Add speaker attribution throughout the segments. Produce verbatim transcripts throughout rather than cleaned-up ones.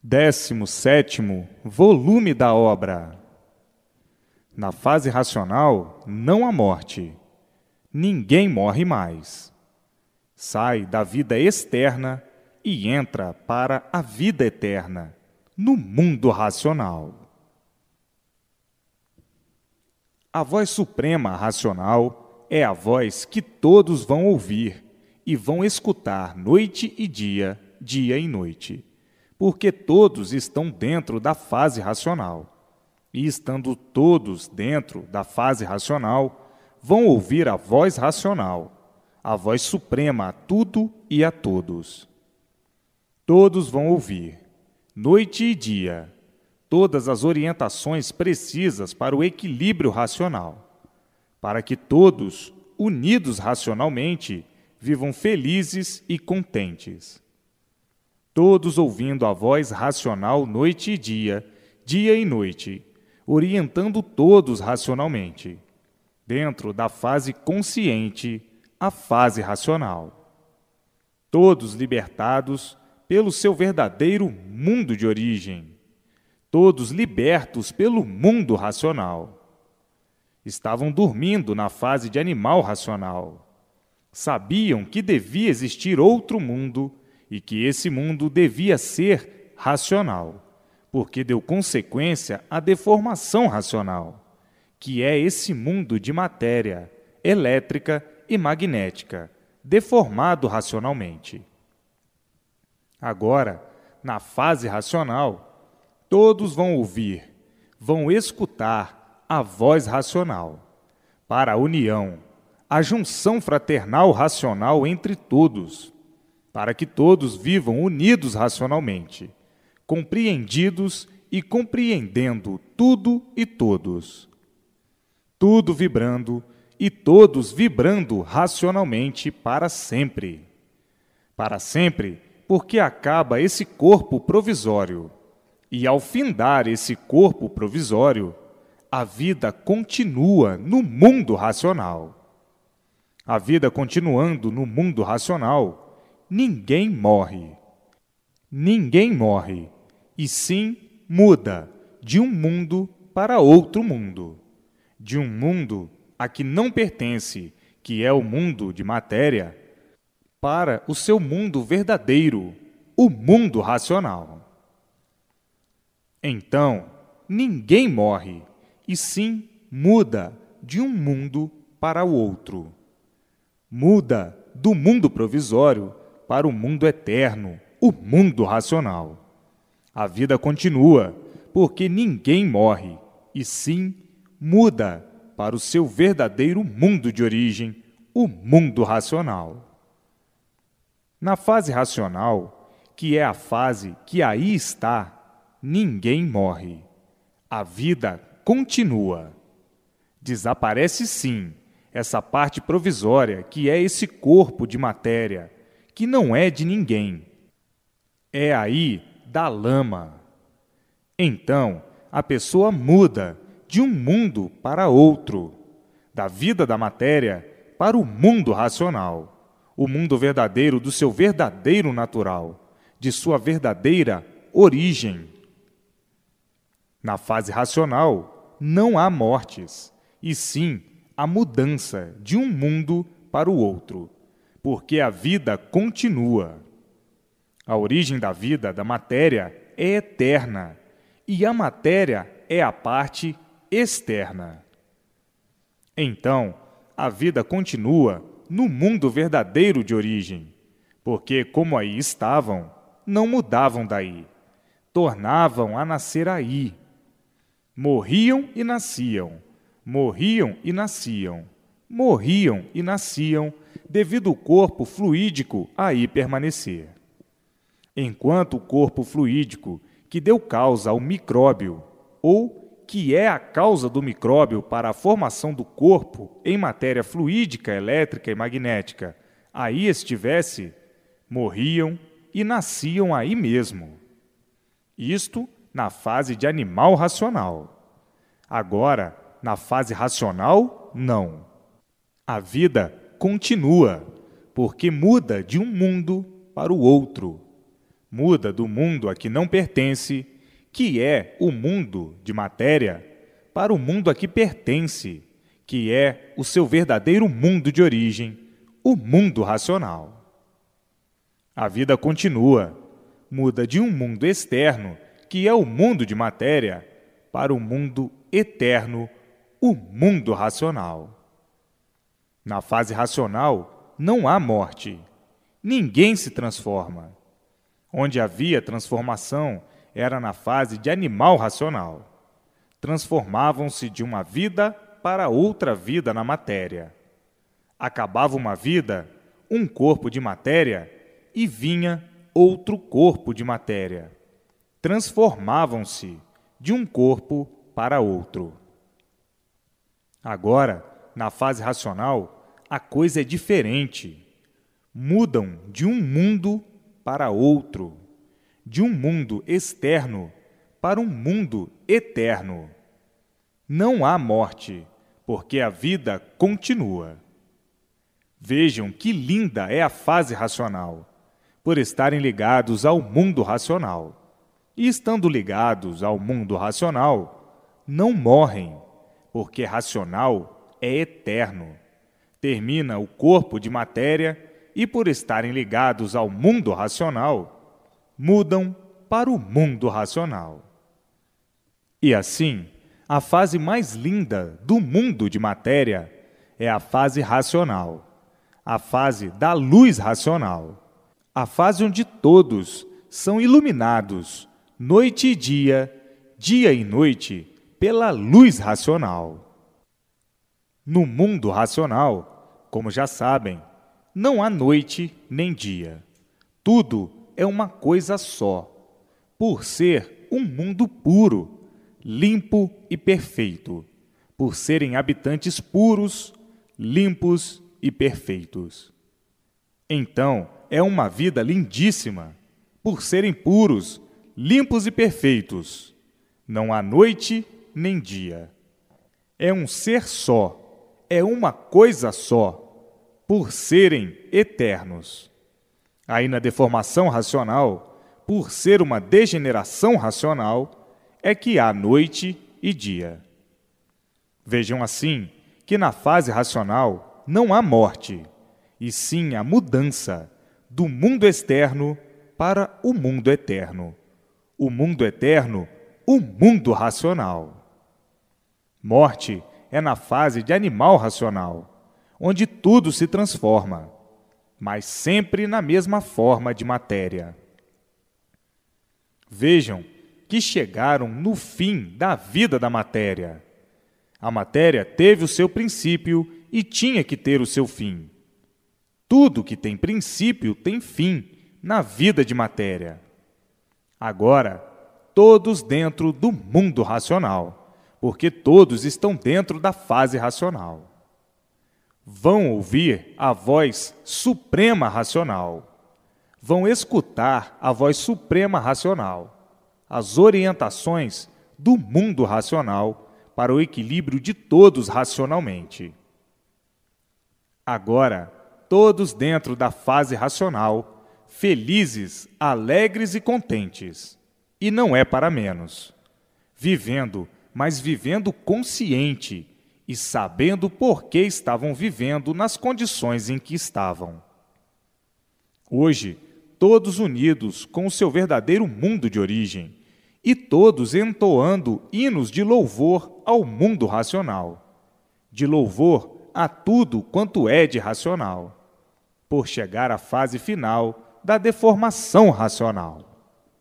Speaker 1: décimo sétimo volume da obra. Na fase racional, não há morte. Ninguém morre mais. Sai da vida externa e entra para a vida eterna, no mundo racional. A voz suprema racional é a voz que todos vão ouvir e vão escutar noite e dia, dia e noite, porque todos estão dentro da fase racional. E estando todos dentro da fase racional, vão ouvir a voz racional, a voz suprema a tudo e a todos. Todos vão ouvir, noite e dia, todas as orientações precisas para o equilíbrio racional, para que todos, unidos racionalmente, vivam felizes e contentes. Todos ouvindo a voz racional noite e dia, dia e noite, orientando todos racionalmente, dentro da fase consciente, a fase racional. Todos libertados pelo seu verdadeiro mundo de origem, todos libertos pelo mundo racional. Estavam dormindo na fase de animal racional. Sabiam que devia existir outro mundo e que esse mundo devia ser racional, porque deu consequência à deformação racional, que é esse mundo de matéria, elétrica e magnética, deformado racionalmente. Agora, na fase racional, todos vão ouvir, vão escutar a voz racional, para a união, a junção fraternal racional entre todos, para que todos vivam unidos racionalmente, compreendidos e compreendendo tudo e todos. Tudo vibrando e todos vibrando racionalmente para sempre. Para sempre, porque acaba esse corpo provisório, e ao findar esse corpo provisório, a vida continua no mundo racional. A vida continuando no mundo racional, ninguém morre. Ninguém morre, e sim muda de um mundo para outro mundo. De um mundo a que não pertence, que é o mundo de matéria, para o seu mundo verdadeiro, o mundo racional. Então, ninguém morre, e sim muda de um mundo para o outro. Muda do mundo provisório para o mundo eterno, o mundo racional. A vida continua, porque ninguém morre, e sim muda para o seu verdadeiro mundo de origem, o mundo racional. Na fase racional, que é a fase que aí está, ninguém morre. A vida continua. Desaparece sim essa parte provisória que é esse corpo de matéria, que não é de ninguém. É aí da lama. Então, a pessoa muda de um mundo para outro, da vida da matéria para o mundo racional, o mundo verdadeiro do seu verdadeiro natural, de sua verdadeira origem. Na fase racional, não há mortes, e sim a mudança de um mundo para o outro, porque a vida continua. A origem da vida, da matéria, é eterna, e a matéria é a parte externa. Então, a vida continua no mundo verdadeiro de origem, porque, como aí estavam, não mudavam daí, tornavam a nascer aí. Morriam e nasciam, morriam e nasciam, morriam e nasciam, devido o corpo fluídico aí permanecer. Enquanto o corpo fluídico, que deu causa ao micróbio, ou que é a causa do micróbio para a formação do corpo em matéria fluídica, elétrica e magnética, aí estivesse, morriam e nasciam aí mesmo. Isto na fase de animal racional. Agora, na fase racional, não. A vida continua, porque muda de um mundo para o outro. Muda do mundo a que não pertence, que é o mundo de matéria, para o mundo a que pertence, que é o seu verdadeiro mundo de origem, o mundo racional. A vida continua, muda de um mundo externo, que é o mundo de matéria, para o mundo eterno, o mundo racional. Na fase racional, não há morte. Ninguém se transforma. Onde havia transformação era na fase de animal racional. Transformavam-se de uma vida para outra vida na matéria. Acabava uma vida, um corpo de matéria, e vinha outro corpo de matéria. Transformavam-se de um corpo para outro. Agora, na fase racional, a coisa é diferente. Mudam de um mundo para outro, de um mundo externo para um mundo eterno. Não há morte, porque a vida continua. Vejam que linda é a fase racional, por estarem ligados ao mundo racional. E estando ligados ao mundo racional, não morrem, porque racional é eterno. Termina o corpo de matéria e, por estarem ligados ao mundo racional, mudam para o mundo racional. E assim, a fase mais linda do mundo de matéria é a fase racional, a fase da luz racional, a fase onde todos são iluminados, noite e dia, dia e noite, pela luz racional. No mundo racional, como já sabem, não há noite nem dia. Tudo é uma coisa só, por ser um mundo puro, limpo e perfeito, por serem habitantes puros, limpos e perfeitos. Então, é uma vida lindíssima, por serem puros, limpos e perfeitos. Não há noite nem dia. É um ser só, é uma coisa só, por serem eternos. Aí na deformação racional, por ser uma degeneração racional, é que há noite e dia. Vejam assim que na fase racional não há morte, e sim a mudança do mundo externo para o mundo eterno. O mundo eterno, o mundo racional. Morte é na fase de animal racional, onde tudo se transforma, mas sempre na mesma forma de matéria. Vejam que chegaram no fim da vida da matéria. A matéria teve o seu princípio e tinha que ter o seu fim. Tudo que tem princípio tem fim na vida de matéria. Agora, todos dentro do mundo racional, porque todos estão dentro da fase racional. Vão ouvir a voz suprema racional. Vão escutar a voz suprema racional, as orientações do mundo racional para o equilíbrio de todos racionalmente. Agora, todos dentro da fase racional, felizes, alegres e contentes. E não é para menos. Vivendo, mas vivendo consciente e sabendo por que estavam vivendo nas condições em que estavam. Hoje, todos unidos com o seu verdadeiro mundo de origem e todos entoando hinos de louvor ao mundo racional, de louvor a tudo quanto é de racional, por chegar à fase final da deformação racional.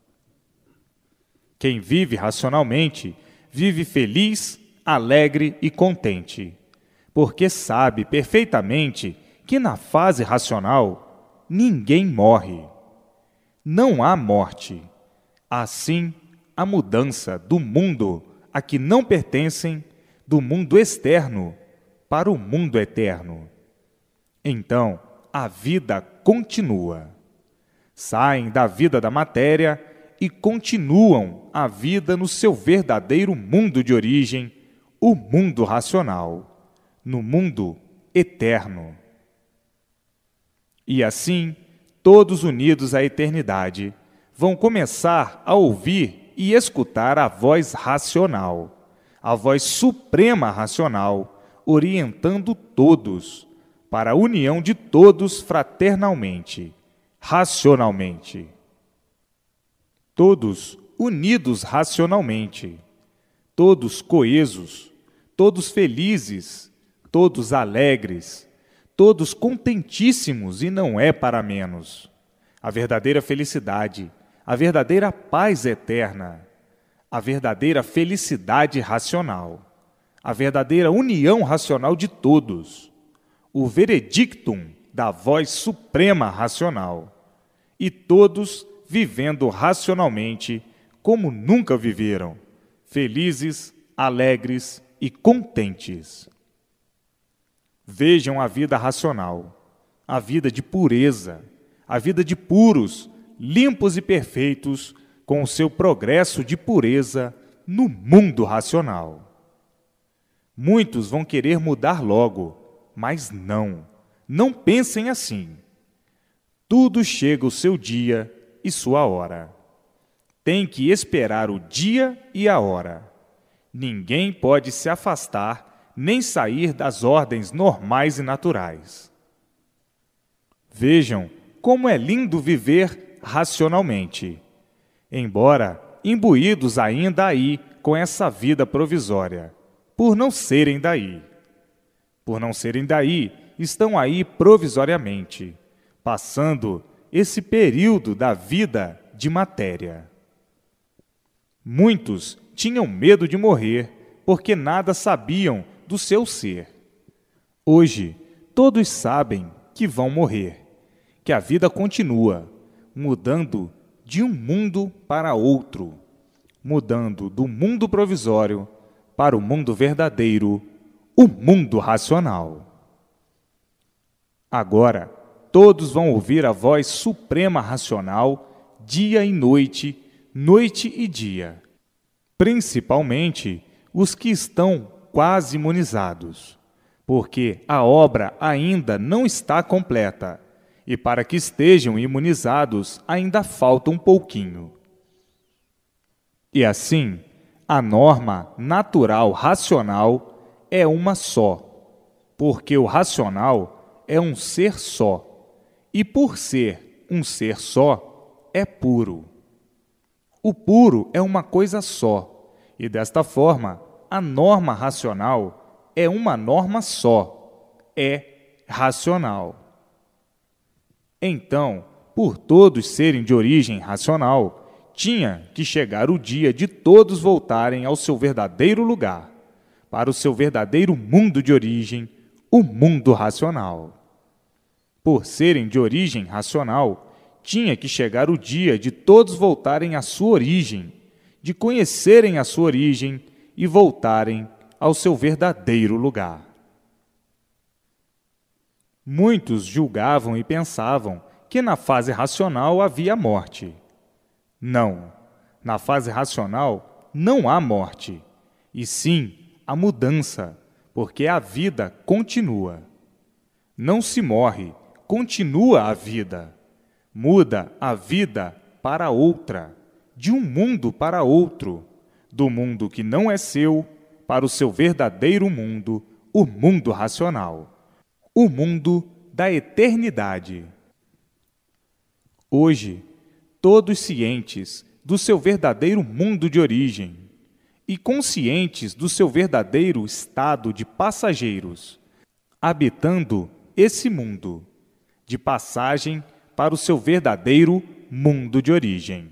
Speaker 1: Quem vive racionalmente, vive feliz, alegre e contente, porque sabe perfeitamente que na fase racional ninguém morre. Não há morte. Assim, a mudança do mundo a que não pertencem, do mundo externo para o mundo eterno. Então, a vida continua. Saem da vida da matéria e continuam a vida no seu verdadeiro mundo de origem, o mundo racional, no mundo eterno. E assim, todos unidos à eternidade, vão começar a ouvir e escutar a voz racional, a voz suprema racional, orientando todos para a união de todos fraternalmente, racionalmente. Todos unidos racionalmente, todos coesos, todos felizes, todos alegres, todos contentíssimos, e não é para menos. A verdadeira felicidade, a verdadeira paz eterna, a verdadeira felicidade racional, a verdadeira união racional de todos, o veredictum da voz suprema racional, e todos vivendo racionalmente como nunca viveram, felizes, alegres e contentes. Vejam a vida racional, a vida de pureza, a vida de puros, limpos e perfeitos, com o seu progresso de pureza no mundo racional. Muitos vão querer mudar logo, mas não, não pensem assim. Tudo chega o seu dia e sua hora. Tem que esperar o dia e a hora. Ninguém pode se afastar nem sair das ordens normais e naturais. Vejam como é lindo viver racionalmente, embora imbuídos ainda aí com essa vida provisória, por não serem daí. Por não serem daí, estão aí provisoriamente, passando esse período da vida de matéria. Muitos tinham medo de morrer, porque nada sabiam do seu ser. Hoje, todos sabem que vão morrer, que a vida continua, mudando de um mundo para outro, mudando do mundo provisório para o mundo verdadeiro, o mundo racional. Agora, todos vão ouvir a voz suprema racional, dia e noite, noite e dia, principalmente os que estão quase imunizados, porque a obra ainda não está completa, e para que estejam imunizados ainda falta um pouquinho. E assim, a norma natural racional é uma só, porque o racional é um ser só, e por ser um ser só, é puro. O puro é uma coisa só, e desta forma, a norma racional é uma norma só, é racional. Então, por todos serem de origem racional, tinha que chegar o dia de todos voltarem ao seu verdadeiro lugar, para o seu verdadeiro mundo de origem, o mundo racional. Por serem de origem racional, tinha que chegar o dia de todos voltarem à sua origem, de conhecerem a sua origem e voltarem ao seu verdadeiro lugar. Muitos julgavam e pensavam que na fase racional havia morte. Não, na fase racional não há morte, e sim a mudança, porque a vida continua. Não se morre, continua a vida. Muda a vida para outra, de um mundo para outro, do mundo que não é seu para o seu verdadeiro mundo, o mundo racional. O mundo da eternidade. Hoje, todos cientes do seu verdadeiro mundo de origem e conscientes do seu verdadeiro estado de passageiros, habitando esse mundo, de passagem para o seu verdadeiro mundo de origem.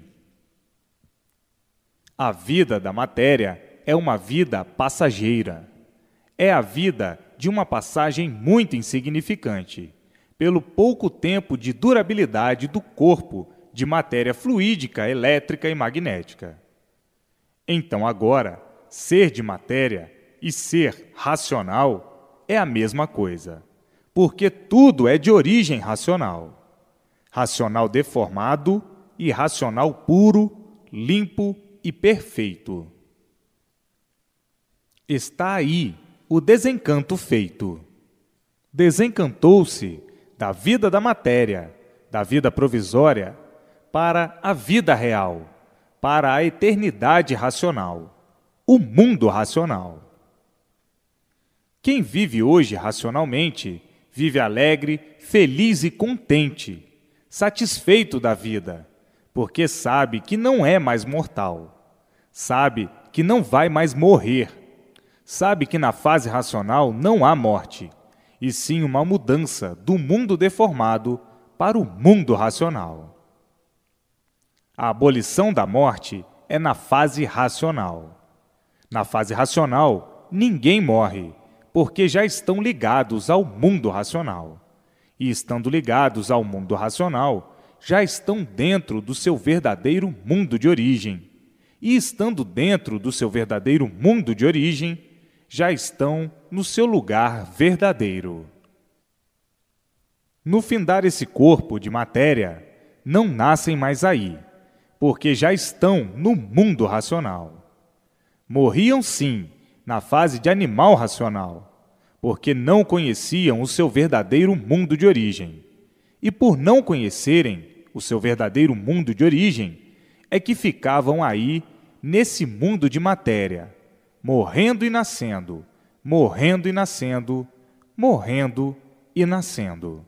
Speaker 1: A vida da matéria é uma vida passageira. É a vida de uma passagem muito insignificante, pelo pouco tempo de durabilidade do corpo de matéria fluídica, elétrica e magnética. Então agora, ser de matéria e ser racional é a mesma coisa, porque tudo é de origem racional. Racional deformado e racional puro, limpo e perfeito. Está aí o desencanto feito. Desencantou-se da vida da matéria, da vida provisória, para a vida real, para a eternidade racional, o mundo racional. Quem vive hoje racionalmente, vive alegre, feliz e contente, satisfeito da vida, porque sabe que não é mais mortal, sabe que não vai mais morrer, sabe que na fase racional não há morte, e sim uma mudança do mundo deformado para o mundo racional. A abolição da morte é na fase racional. Na fase racional, ninguém morre, porque já estão ligados ao mundo racional. E estando ligados ao mundo racional, já estão dentro do seu verdadeiro mundo de origem. E estando dentro do seu verdadeiro mundo de origem, já estão no seu lugar verdadeiro. No findar esse corpo de matéria, não nascem mais aí, porque já estão no mundo racional. Morriam, sim, na fase de animal racional, porque não conheciam o seu verdadeiro mundo de origem. E por não conhecerem o seu verdadeiro mundo de origem, é que ficavam aí nesse mundo de matéria, morrendo e nascendo, morrendo e nascendo, morrendo e nascendo.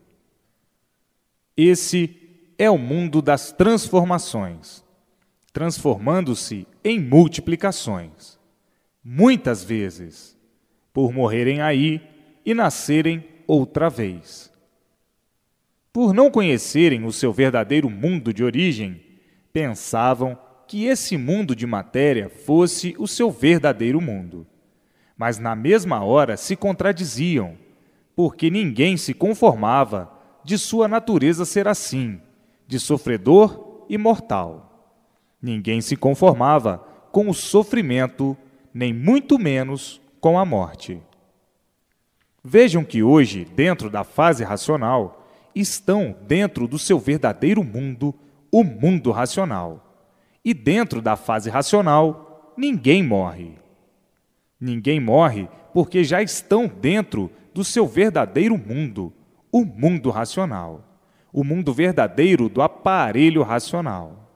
Speaker 1: Esse é o mundo das transformações, transformando-se em multiplicações, muitas vezes, por morrerem aí e nascerem outra vez. Por não conhecerem o seu verdadeiro mundo de origem, pensavam que esse mundo de matéria fosse o seu verdadeiro mundo. Mas na mesma hora se contradiziam, porque ninguém se conformava de sua natureza ser assim, de sofredor e mortal. Ninguém se conformava com o sofrimento, nem muito menos com a morte. Vejam que hoje, dentro da fase racional, estão dentro do seu verdadeiro mundo, o mundo racional. E dentro da fase racional, ninguém morre. Ninguém morre porque já estão dentro do seu verdadeiro mundo, o mundo racional, o mundo verdadeiro do aparelho racional.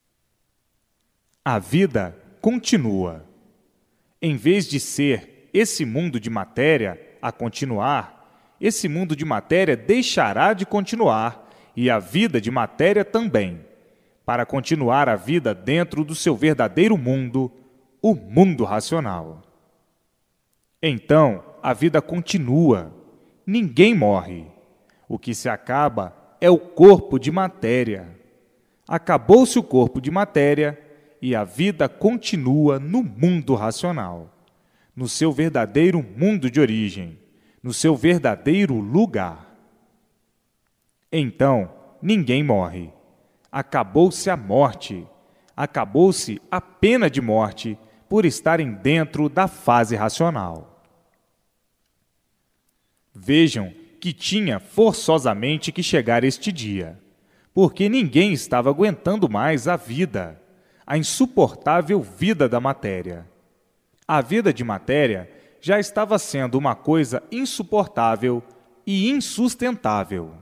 Speaker 1: A vida continua. Em vez de ser esse mundo de matéria a continuar, esse mundo de matéria deixará de continuar e a vida de matéria também, para continuar a vida dentro do seu verdadeiro mundo, o mundo racional. Então, a vida continua. Ninguém morre. O que se acaba é o corpo de matéria. Acabou-se o corpo de matéria e a vida continua no mundo racional, no seu verdadeiro mundo de origem, no seu verdadeiro lugar. Então, ninguém morre. Acabou-se a morte. Acabou-se a pena de morte por estarem dentro da fase racional. Vejam que tinha forçosamente que chegar este dia, porque ninguém estava aguentando mais a vida, a insuportável vida da matéria. A vida de matéria já estava sendo uma coisa insuportável e insustentável.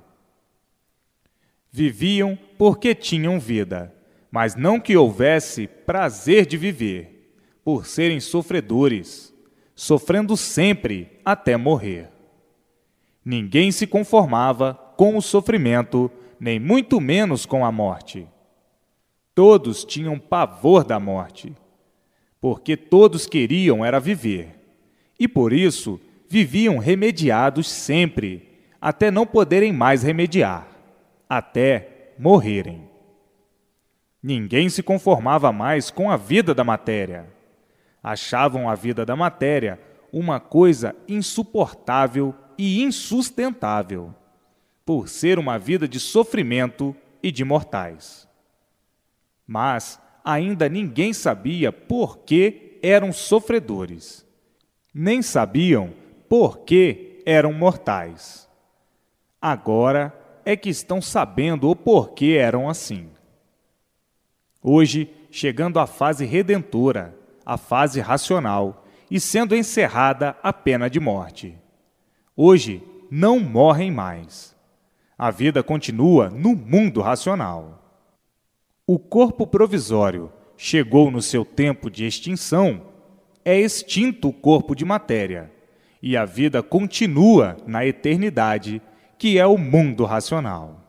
Speaker 1: Viviam porque tinham vida, mas não que houvesse prazer de viver, por serem sofredores, sofrendo sempre até morrer. Ninguém se conformava com o sofrimento, nem muito menos com a morte. Todos tinham pavor da morte, porque todos queriam era viver, e por isso viviam remediados sempre, até não poderem mais remediar, até morrerem. Ninguém se conformava mais com a vida da matéria. Achavam a vida da matéria uma coisa insuportável e insustentável, por ser uma vida de sofrimento e de mortais. Mas ainda ninguém sabia por que eram sofredores, nem sabiam por que eram mortais. Agora é que estão sabendo o porquê eram assim. Hoje, chegando à fase redentora, a fase racional, e sendo encerrada a pena de morte. Hoje, não morrem mais. A vida continua no mundo racional. o corpo provisório chegou no seu tempo de extinção, é extinto o corpo de matéria, e a vida continua na eternidade, que é o mundo racional.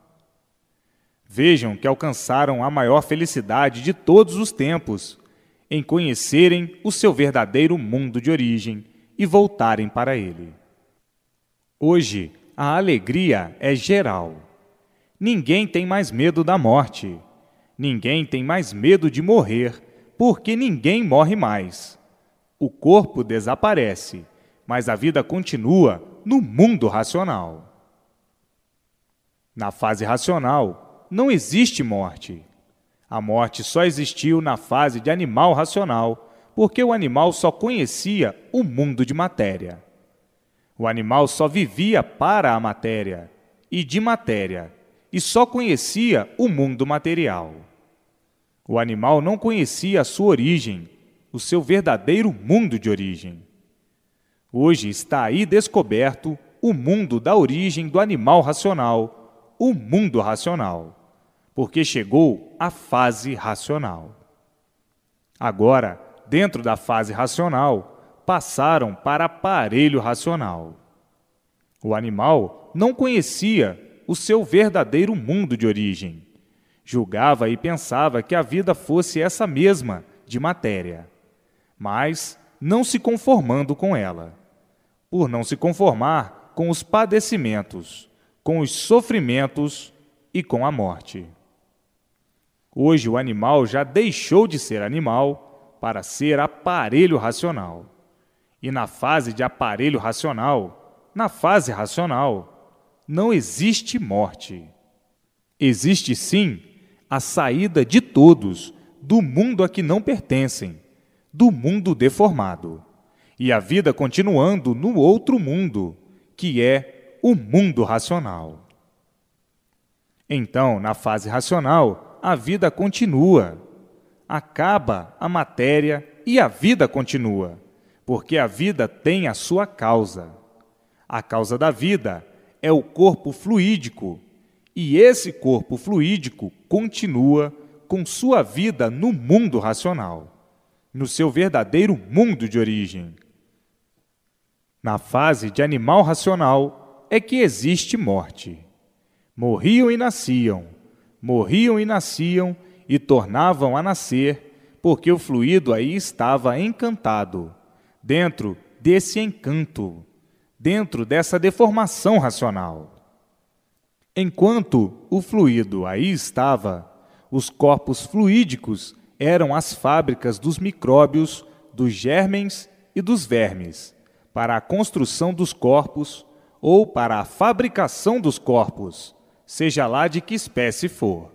Speaker 1: Vejam que alcançaram a maior felicidade de todos os tempos, em conhecerem o seu verdadeiro mundo de origem e voltarem para ele. Hoje, a alegria é geral. Ninguém tem mais medo da morte. Ninguém tem mais medo de morrer, porque ninguém morre mais. O corpo desaparece, mas a vida continua no mundo racional. Na fase racional, não existe morte. A morte só existiu na fase de animal racional, porque o animal só conhecia o mundo de matéria. O animal só vivia para a matéria e de matéria, e só conhecia o mundo material. O animal não conhecia a sua origem, o seu verdadeiro mundo de origem. Hoje está aí descoberto o mundo da origem do animal racional, o mundo racional, porque chegou à fase racional. Agora, dentro da fase racional, passaram para aparelho racional. O animal não conhecia o seu verdadeiro mundo de origem. Julgava e pensava que a vida fosse essa mesma, de matéria, mas não se conformando com ela. Por não se conformar com os padecimentos, com os sofrimentos e com a morte. Hoje o animal já deixou de ser animal para ser aparelho racional. E na fase de aparelho racional, na fase racional, não existe morte. Existe sim a saída de todos do mundo a que não pertencem, do mundo deformado, e a vida continuando no outro mundo, que é o mundo racional. Então, na fase racional, a vida continua. Acaba a matéria e a vida continua, porque a vida tem a sua causa. A causa da vida é o corpo fluídico, e esse corpo fluídico continua com sua vida no mundo racional, no seu verdadeiro mundo de origem. Na fase de animal racional é que existe morte. Morriam e nasciam, morriam e nasciam e tornavam a nascer, porque o fluido aí estava encantado, dentro desse encanto, dentro dessa deformação racional. Enquanto o fluido aí estava, os corpos fluídicos eram as fábricas dos micróbios, dos gérmens e dos vermes, para a construção dos corpos ou para a fabricação dos corpos, seja lá de que espécie for.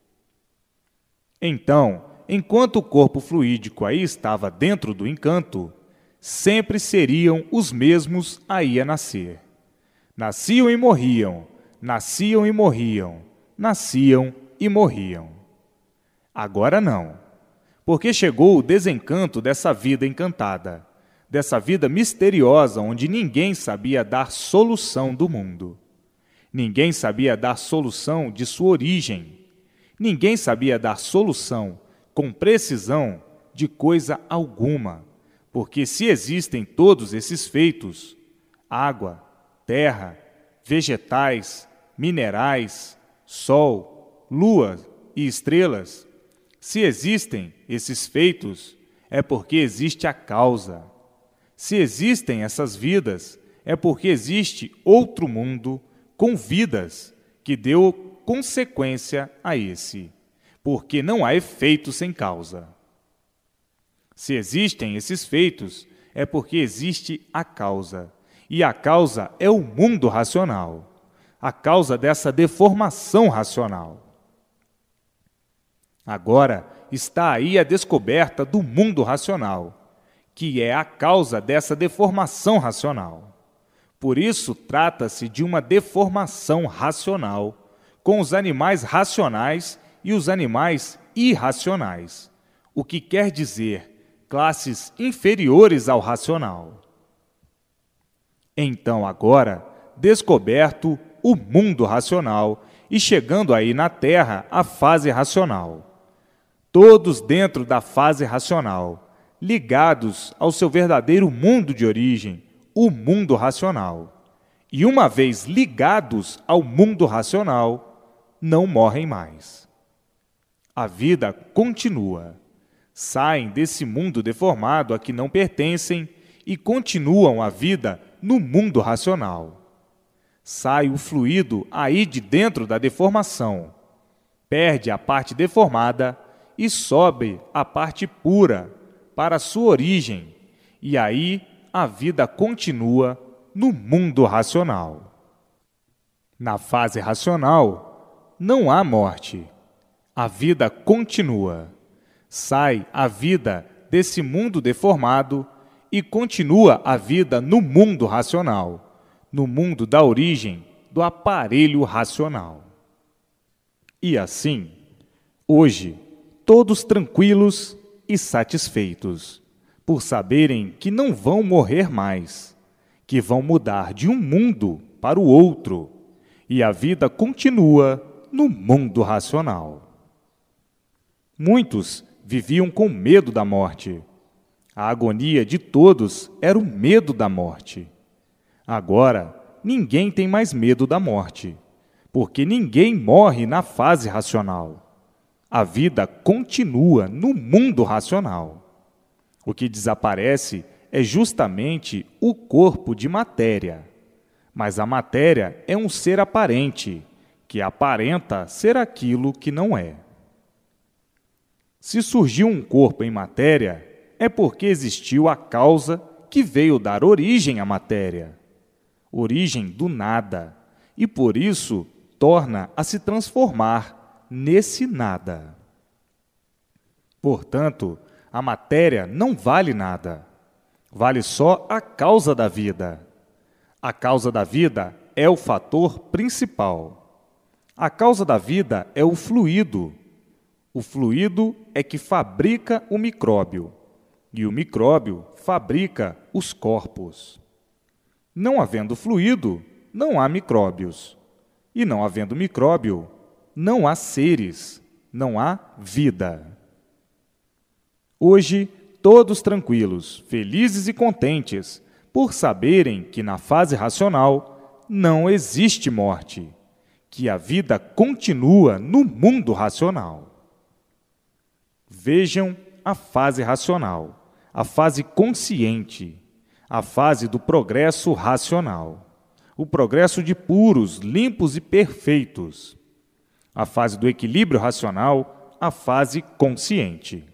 Speaker 1: Então, enquanto o corpo fluídico aí estava dentro do encanto, sempre seriam os mesmos aí a nascer. Nasciam e morriam, nasciam e morriam, nasciam e morriam. Agora não, porque chegou o desencanto dessa vida encantada, dessa vida misteriosa onde ninguém sabia dar solução do mundo. Ninguém sabia dar solução de sua origem. Ninguém sabia dar solução com precisão de coisa alguma, porque se existem todos esses feitos, água, terra, vegetais, minerais, sol, lua e estrelas, se existem esses feitos, é porque existe a causa. Se existem essas vidas, é porque existe outro mundo com vidas que deu consequência a esse, porque não há efeito sem causa. Se existem esses feitos, é porque existe a causa, e a causa é o mundo racional, a causa dessa deformação racional. Agora está aí a descoberta do mundo racional, que é a causa dessa deformação racional. Por isso, trata-se de uma deformação racional com os animais racionais e os animais irracionais, o que quer dizer classes inferiores ao racional. Então, agora, descoberto o mundo racional e chegando aí na Terra a fase racional, todos dentro da fase racional, ligados ao seu verdadeiro mundo de origem, o mundo racional. E uma vez ligados ao mundo racional, não morrem mais. A vida continua. Saem desse mundo deformado a que não pertencem e continuam a vida no mundo racional. Sai o fluido aí de dentro da deformação, perde a parte deformada e sobe a parte pura para a sua origem, e aí a vida continua no mundo racional. Na fase racional, não há morte. A vida continua. Sai a vida desse mundo deformado e continua a vida no mundo racional, no mundo da origem do aparelho racional. E assim, hoje, todos tranquilos e satisfeitos, por saberem que não vão morrer mais, que vão mudar de um mundo para o outro, e a vida continua no mundo racional. Muitos viviam com medo da morte. A agonia de todos era o medo da morte. Agora, ninguém tem mais medo da morte, porque ninguém morre na fase racional. A vida continua no mundo racional. O que desaparece é justamente o corpo de matéria. Mas a matéria é um ser aparente, que aparenta ser aquilo que não é. Se surgiu um corpo em matéria, é porque existiu a causa que veio dar origem à matéria, origem do nada, e por isso torna a se transformar nesse nada. Portanto, a matéria não vale nada, vale só a causa da vida. A causa da vida é o fator principal. A causa da vida é o fluido. O fluido é que fabrica o micróbio, e o micróbio fabrica os corpos. Não havendo fluido, não há micróbios. E não havendo micróbio, não há seres, não há vida. Hoje, todos tranquilos, felizes e contentes, por saberem que na fase racional não existe morte, que a vida continua no mundo racional. Vejam a fase racional, a fase consciente, a fase do progresso racional, o progresso de puros, limpos e perfeitos, a fase do equilíbrio racional, a fase consciente.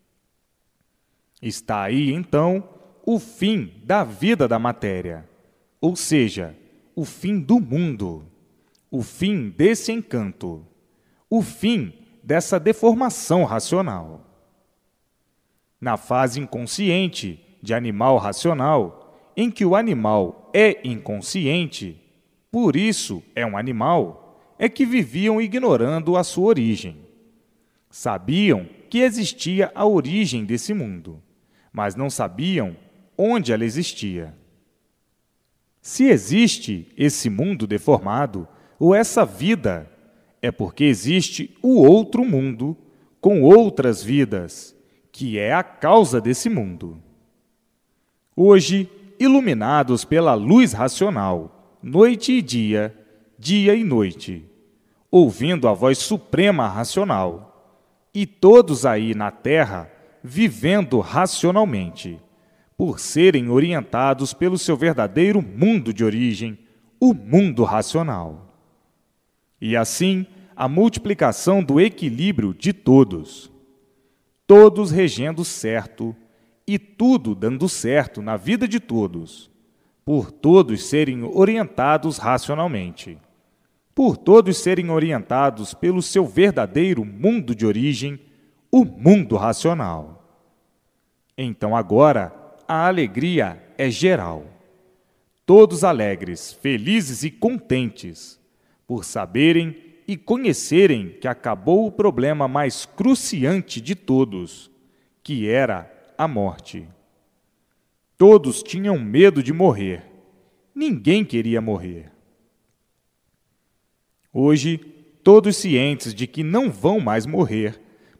Speaker 1: Está aí, então, o fim da vida da matéria, ou seja, o fim do mundo, o fim desse encanto, o fim dessa deformação racional. Na fase inconsciente de animal racional, em que o animal é inconsciente, por isso é um animal, é que viviam ignorando a sua origem. Sabiam que existia a origem desse mundo, mas não sabiam onde ela existia. Se existe esse mundo deformado, ou essa vida, é porque existe o outro mundo com outras vidas, que é a causa desse mundo. Hoje, iluminados pela luz racional, noite e dia, dia e noite, ouvindo a voz suprema racional, e todos aí na Terra vivendo racionalmente, por serem orientados pelo seu verdadeiro mundo de origem, o mundo racional. E assim, a multiplicação do equilíbrio de todos, todos regendo certo e tudo dando certo na vida de todos, por todos serem orientados racionalmente, por todos serem orientados pelo seu verdadeiro mundo de origem, o mundo racional. Então agora, a alegria é geral. Todos alegres, felizes e contentes, por saberem e conhecerem que acabou o problema mais cruciante de todos, que era a morte. Todos tinham medo de morrer. Ninguém queria morrer. Hoje, todos cientes de que não vão mais morrer,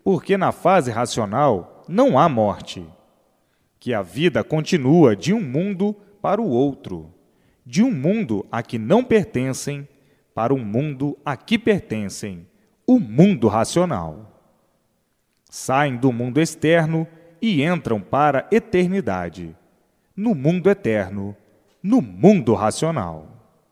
Speaker 1: porque na fase racional não há morte, que a vida continua de um mundo para o outro, de um mundo a que não pertencem para um mundo a que pertencem, o mundo racional. Saem do mundo externo e entram para a eternidade, no mundo eterno, no mundo racional.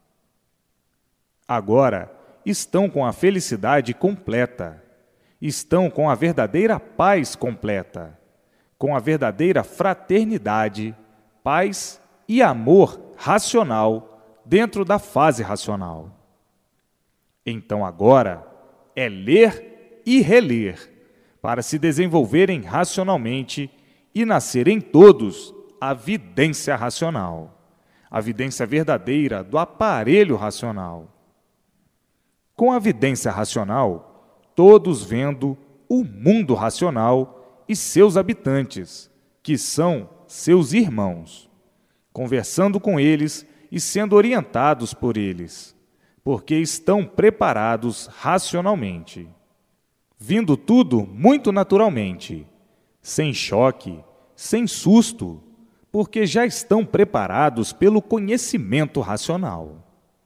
Speaker 1: Agora estão com a felicidade completa, estão com a verdadeira paz completa, com a verdadeira fraternidade, paz e amor racional dentro da fase racional. Então agora é ler e reler, para se desenvolverem racionalmente e nascer em todos a vidência racional, a vidência verdadeira do aparelho racional. Com a vidência racional, todos vendo o mundo racional e seus habitantes, que são seus irmãos, conversando com eles e sendo orientados por eles, porque estão preparados racionalmente, vindo tudo muito naturalmente, sem choque, sem susto, porque já estão preparados pelo conhecimento racional.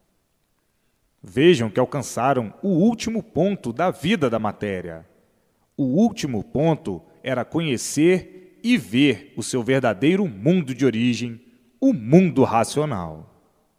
Speaker 1: Vejam que alcançaram o último ponto da vida da matéria. O último ponto era conhecer e ver o seu verdadeiro mundo de origem, o mundo racional.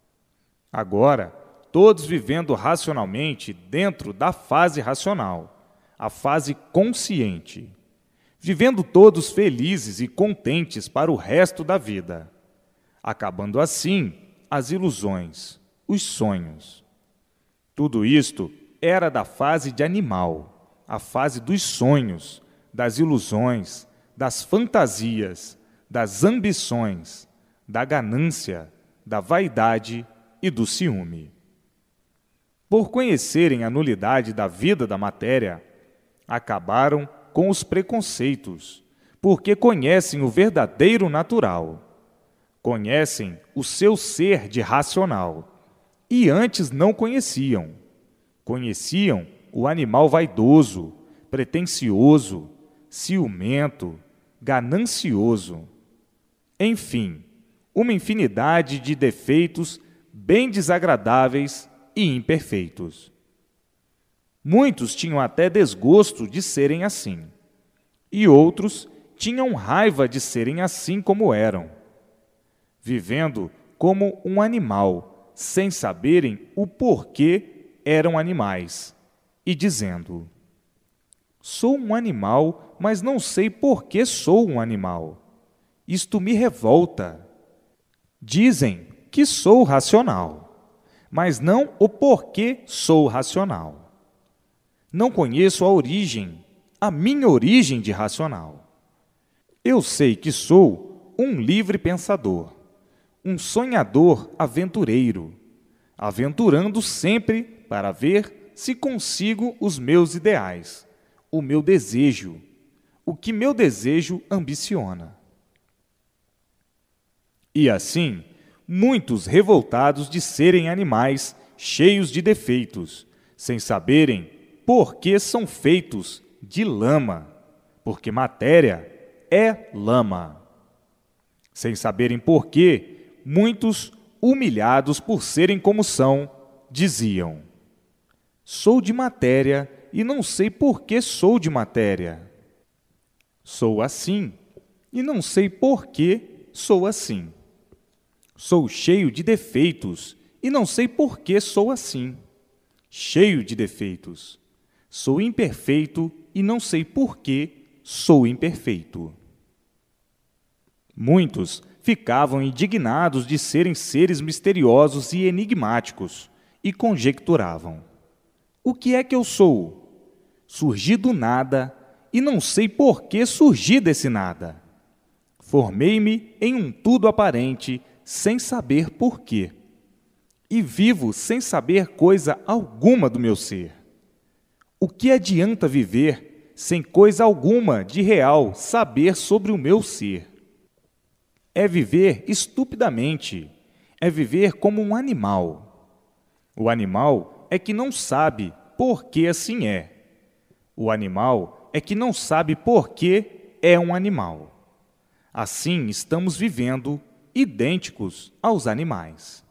Speaker 1: Agora, todos vivendo racionalmente dentro da fase racional, a fase consciente, vivendo todos felizes e contentes para o resto da vida, acabando assim as ilusões, os sonhos. Tudo isto era da fase de animal, a fase dos sonhos, das ilusões, das fantasias, das ambições, da ganância, da vaidade e do ciúme. Por conhecerem a nulidade da vida da matéria, acabaram com os preconceitos, porque conhecem o verdadeiro natural, conhecem o seu ser de racional, e antes não conheciam. Conheciam o animal vaidoso, pretensioso, ciumento, ganancioso. Enfim, uma infinidade de defeitos bem desagradáveis e imperfeitos. Muitos tinham até desgosto de serem assim, e outros tinham raiva de serem assim como eram, vivendo como um animal, sem saberem o porquê eram animais, e dizendo: sou um animal, mas não sei por que sou um animal. Isto me revolta. Dizem que sou racional, mas não o porquê sou racional. Não conheço a origem, a minha origem de racional. Eu sei que sou um livre pensador, um sonhador aventureiro, aventurando sempre para ver se consigo os meus ideais, o meu desejo, o que meu desejo ambiciona. E assim, muitos revoltados de serem animais cheios de defeitos, sem saberem por que são feitos de lama, porque matéria é lama. Sem saberem por quê, muitos, humilhados por serem como são, diziam: sou de matéria e não sei por que sou de matéria. Sou assim e não sei por que sou assim. Sou cheio de defeitos e não sei por que sou assim. Cheio de defeitos. Sou imperfeito e não sei por que sou imperfeito. Muitos ficavam indignados de serem seres misteriosos e enigmáticos e conjecturavam: o que é que eu sou? Surgi do nada e não sei por que surgi desse nada. Formei-me em um tudo aparente sem saber por quê. E vivo sem saber coisa alguma do meu ser. O que adianta viver sem coisa alguma de real saber sobre o meu ser? É viver estupidamente, é viver como um animal. O animal é que não sabe por que assim é. O animal é que não sabe por que é um animal. Assim, estamos vivendo idênticos aos animais.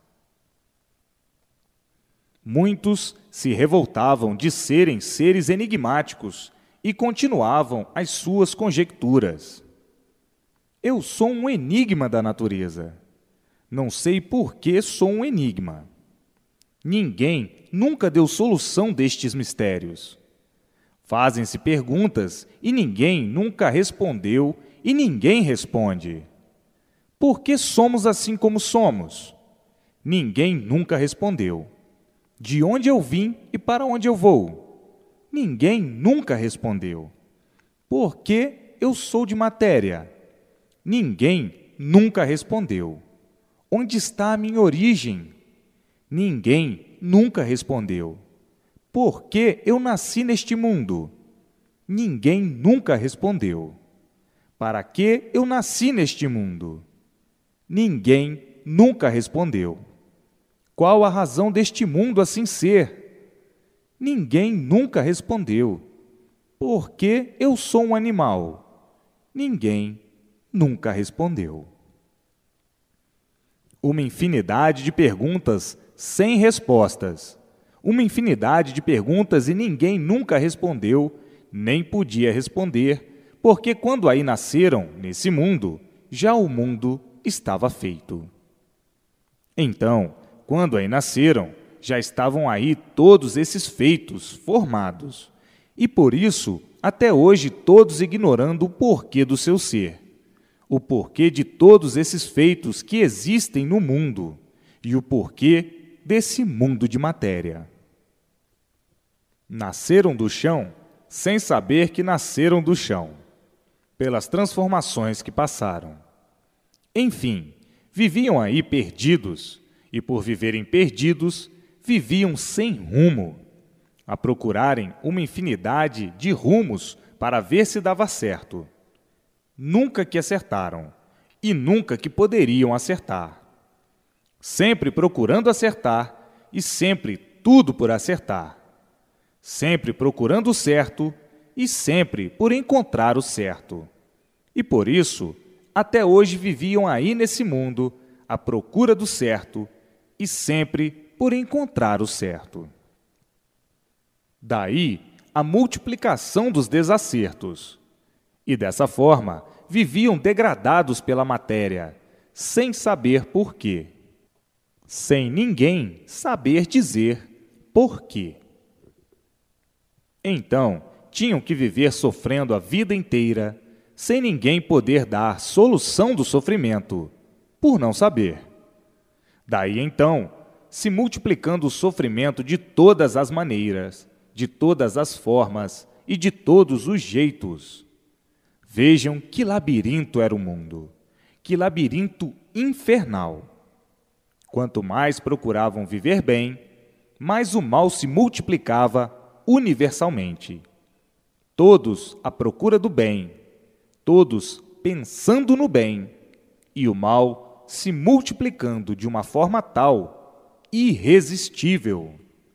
Speaker 1: Muitos se revoltavam de serem seres enigmáticos e continuavam as suas conjecturas. Eu sou um enigma da natureza. Não sei por que sou um enigma. Ninguém nunca deu solução destes mistérios. Fazem-se perguntas e ninguém nunca respondeu e ninguém responde. Por que somos assim como somos? Ninguém nunca respondeu. De onde eu vim e para onde eu vou? Ninguém nunca respondeu. Por que eu sou de matéria? Ninguém nunca respondeu. Onde está a minha origem? Ninguém nunca respondeu. Por que eu nasci neste mundo? Ninguém nunca respondeu. Para que eu nasci neste mundo? Ninguém nunca respondeu. Qual a razão deste mundo assim ser? Ninguém nunca respondeu. Por que eu sou um animal? Ninguém nunca respondeu. Uma infinidade de perguntas sem respostas. Uma infinidade de perguntas e ninguém nunca respondeu, nem podia responder, porque quando aí nasceram, nesse mundo, já o mundo estava feito. Então, quando aí nasceram, já estavam aí todos esses feitos formados, e por isso, até hoje, todos ignorando o porquê do seu ser, o porquê de todos esses feitos que existem no mundo, e o porquê desse mundo de matéria. Nasceram do chão sem saber que nasceram do chão, pelas transformações que passaram. Enfim, viviam aí perdidos, e por viverem perdidos, viviam sem rumo, a procurarem uma infinidade de rumos para ver se dava certo. Nunca que acertaram, e nunca que poderiam acertar. Sempre procurando acertar, e sempre tudo por acertar. Sempre procurando o certo, e sempre por encontrar o certo. E por isso, até hoje viviam aí nesse mundo, à procura do certo, e sempre por encontrar o certo. Daí a multiplicação dos desacertos. E dessa forma, viviam degradados pela matéria, sem saber por quê. Sem ninguém saber dizer por quê. Então, tinham que viver sofrendo a vida inteira, sem ninguém poder dar solução do sofrimento, por não saber. Daí, então, se multiplicando o sofrimento de todas as maneiras, de todas as formas e de todos os jeitos. Vejam que labirinto era o mundo, que labirinto infernal. Quanto mais procuravam viver bem, mais o mal se multiplicava universalmente. Todos à procura do bem, todos pensando no bem, e o mal se multiplicando de uma forma tal, irresistível.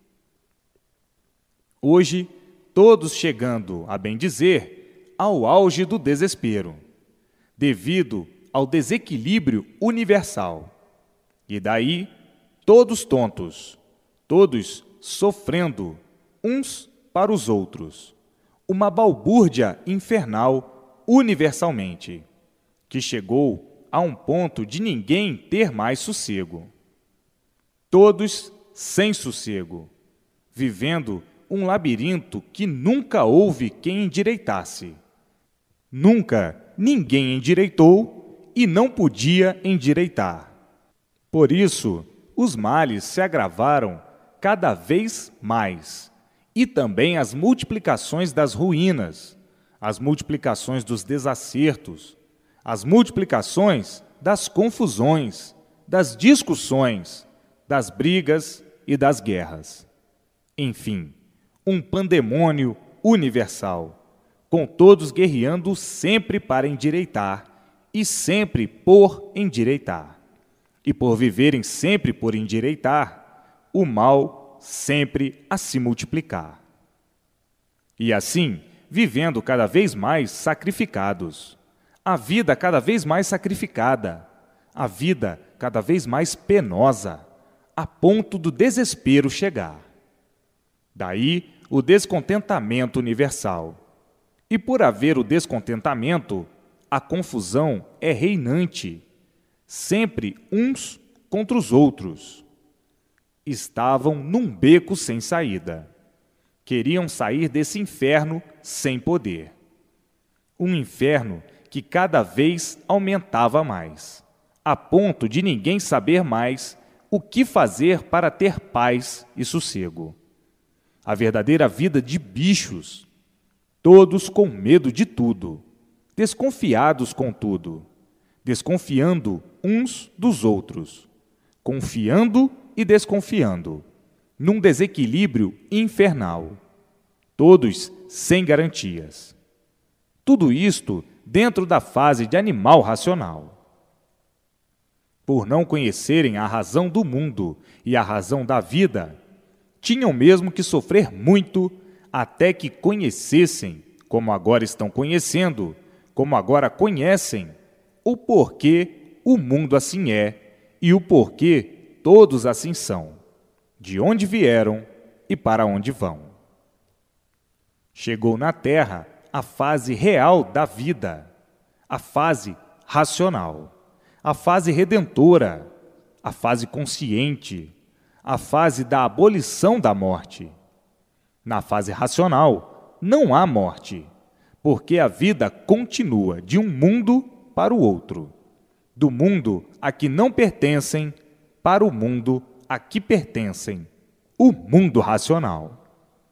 Speaker 1: Hoje, todos chegando, a bem dizer, ao auge do desespero, devido ao desequilíbrio universal. E daí, todos tontos, todos sofrendo, uns para os outros, uma balbúrdia infernal universalmente, que chegou a um ponto de ninguém ter mais sossego. Todos sem sossego, vivendo um labirinto que nunca houve quem endireitasse. Nunca ninguém endireitou e não podia endireitar. Por isso, os males se agravaram cada vez mais, e também as multiplicações das ruínas, as multiplicações dos desacertos, as multiplicações das confusões, das discussões, das brigas e das guerras. Enfim, um pandemônio universal, com todos guerreando sempre para endireitar e sempre por endireitar. E por viverem sempre por endireitar, o mal sempre a se multiplicar. E assim, vivendo cada vez mais sacrificados, a vida cada vez mais sacrificada, a vida cada vez mais penosa, a ponto do desespero chegar. Daí o descontentamento universal. E por haver o descontentamento, a confusão é reinante, sempre uns contra os outros. Estavam num beco sem saída. Queriam sair desse inferno sem poder. Um inferno que cada vez aumentava mais, a ponto de ninguém saber mais o que fazer para ter paz e sossego. A verdadeira vida de bichos, todos com medo de tudo, desconfiados com tudo, desconfiando uns dos outros, confiando e desconfiando, num desequilíbrio infernal, todos sem garantias. Tudo isto dentro da fase de animal racional. Por não conhecerem a razão do mundo e a razão da vida, tinham mesmo que sofrer muito até que conhecessem, como agora estão conhecendo, como agora conhecem, o porquê o mundo assim é e o porquê todos assim são, de onde vieram e para onde vão. Chegou na Terra a fase real da vida, a fase racional, a fase redentora, a fase consciente, a fase da abolição da morte. Na fase racional, não há morte, porque a vida continua de um mundo para o outro, do mundo a que não pertencem para o mundo a que pertencem, o mundo racional.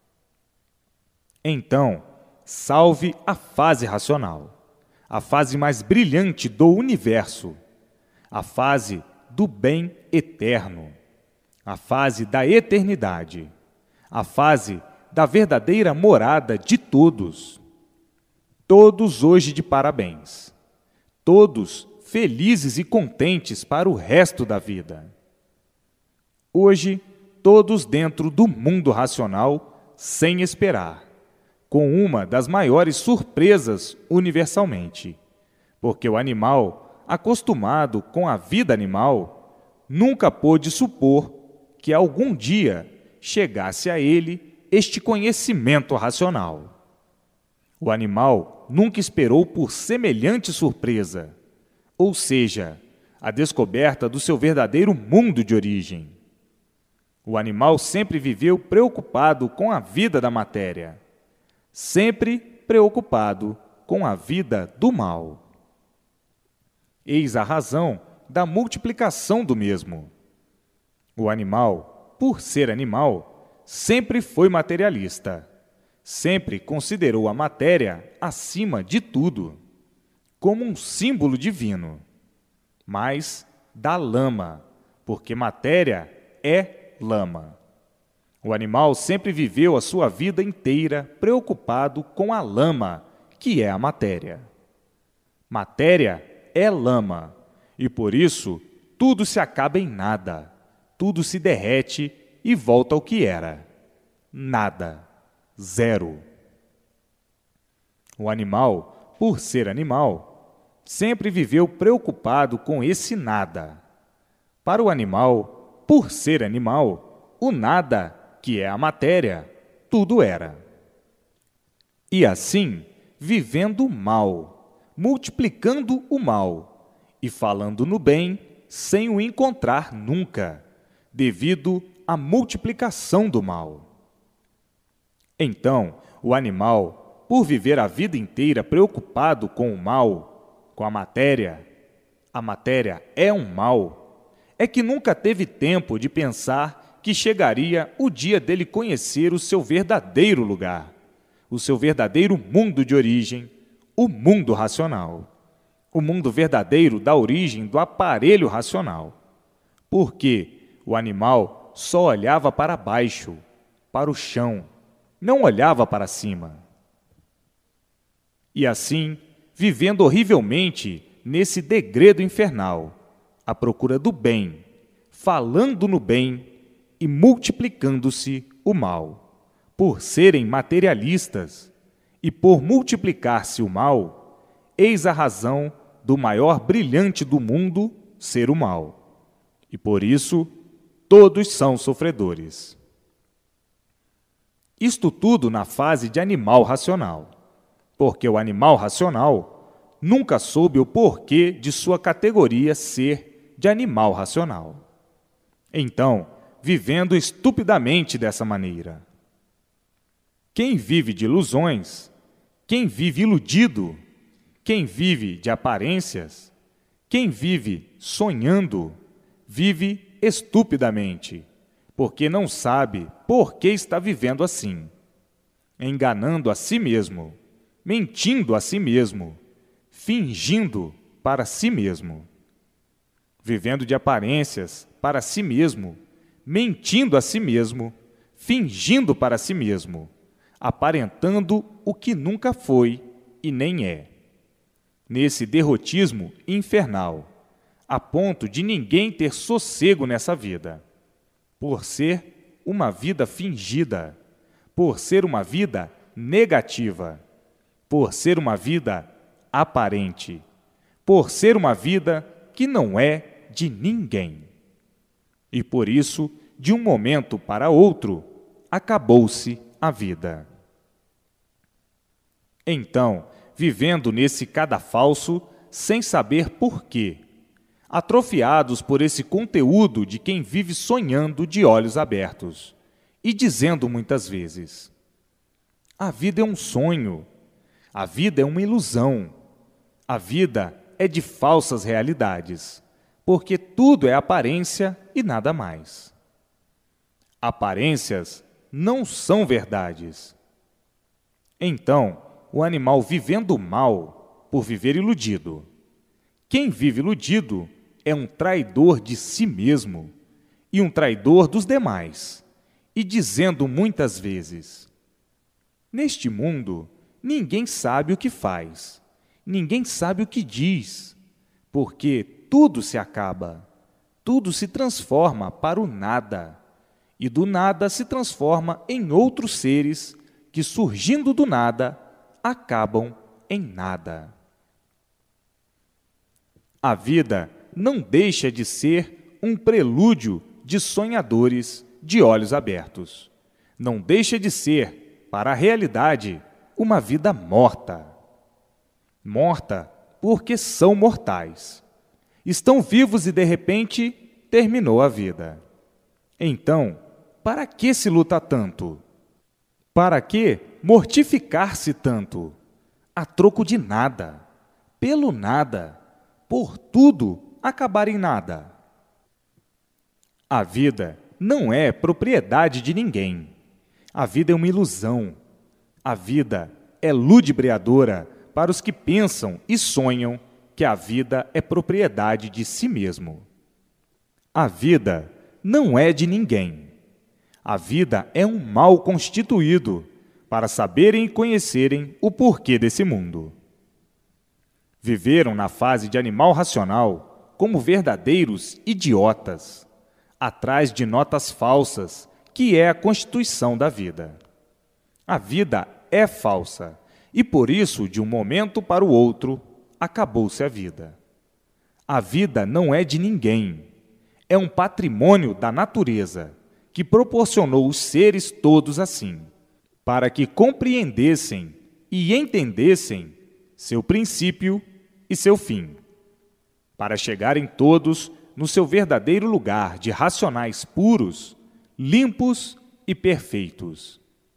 Speaker 1: Então, salve a fase racional, a fase mais brilhante do universo, a fase do bem eterno, a fase da eternidade, a fase da verdadeira morada de todos. Todos hoje de parabéns, todos felizes e contentes para o resto da vida. Hoje, todos dentro do mundo racional, sem esperar, com uma das maiores surpresas universalmente, porque o animal, acostumado com a vida animal, nunca pôde supor que algum dia chegasse a ele este conhecimento racional. O animal nunca esperou por semelhante surpresa, ou seja, a descoberta do seu verdadeiro mundo de origem. O animal sempre viveu preocupado com a vida da matéria, sempre preocupado com a vida do mal. Eis a razão da multiplicação do mesmo. O animal, por ser animal, sempre foi materialista, sempre considerou a matéria acima de tudo, como um símbolo divino, mas da lama, porque matéria é lama. O animal sempre viveu a sua vida inteira preocupado com a lama, que é a matéria. Matéria é lama, e por isso tudo se acaba em nada, tudo se derrete e volta ao que era. Nada, zero. O animal, por ser animal, sempre viveu preocupado com esse nada. Para o animal, por ser animal, o nada, que é a matéria, tudo era. E assim, vivendo mal, multiplicando o mal e falando no bem sem o encontrar nunca, devido à multiplicação do mal. Então, o animal, por viver a vida inteira preocupado com o mal, com a matéria, a matéria é um mal, é que nunca teve tempo de pensar que chegaria o dia dele conhecer o seu verdadeiro lugar, o seu verdadeiro mundo de origem, o mundo racional, o mundo verdadeiro da origem do aparelho racional. Porque o animal só olhava para baixo, para o chão, não olhava para cima. E assim, vivendo horrivelmente nesse degredo infernal, à procura do bem, falando no bem e multiplicando-se o mal, por serem materialistas, E por multiplicar-se o mal, eis a razão do maior brilhante do mundo ser o mal. E por isso, todos são sofredores. Isto tudo na fase de animal racional, porque o animal racional nunca soube o porquê de sua categoria ser de animal racional. Então, vivendo estupidamente dessa maneira. Quem vive de ilusões, quem vive iludido, quem vive de aparências, quem vive sonhando, vive estupidamente, porque não sabe por que está vivendo assim, enganando a si mesmo, mentindo a si mesmo, fingindo para si mesmo, vivendo de aparências para si mesmo, mentindo a si mesmo, fingindo para si mesmo, aparentando o que nunca foi e nem é. Nesse derrotismo infernal, a ponto de ninguém ter sossego nessa vida, por ser uma vida fingida, por ser uma vida negativa, por ser uma vida aparente, por ser uma vida que não é de ninguém. E por isso, de um momento para outro, acabou-se a vida. Então, vivendo nesse cadafalso, sem saber por quê, atrofiados por esse conteúdo de quem vive sonhando de olhos abertos, e dizendo muitas vezes: a vida é um sonho, a vida é uma ilusão, a vida é de falsas realidades, porque tudo é aparência e nada mais. Aparências não são verdades. Então, o animal vivendo mal por viver iludido. Quem vive iludido é um traidor de si mesmo e um traidor dos demais, e dizendo muitas vezes: neste mundo, ninguém sabe o que faz, ninguém sabe o que diz, porque tudo se acaba, tudo se transforma para o nada, e do nada se transforma em outros seres que, surgindo do nada, acabam em nada. A vida não deixa de ser um prelúdio de sonhadores de olhos abertos. Não deixa de ser, para a realidade, uma vida morta. Morta porque são mortais. Estão vivos e, de repente, terminou a vida. Então, para que se luta tanto? Para que mortificar-se tanto? A troco de nada, pelo nada, por tudo acabar em nada. A vida não é propriedade de ninguém. A vida é uma ilusão. A vida é ludibriadora para os que pensam e sonham que a vida é propriedade de si mesmo. A vida não é de ninguém. A vida é um mal constituído para saberem e conhecerem o porquê desse mundo. Viveram na fase de animal racional como verdadeiros idiotas, atrás de notas falsas, que é a constituição da vida. A vida é falsa, e por isso, de um momento para o outro, acabou-se a vida. A vida não é de ninguém, é um patrimônio da natureza, que proporcionou os seres todos assim, para que compreendessem e entendessem seu princípio e seu fim, para chegarem todos no seu verdadeiro lugar de racionais puros, limpos e perfeitos.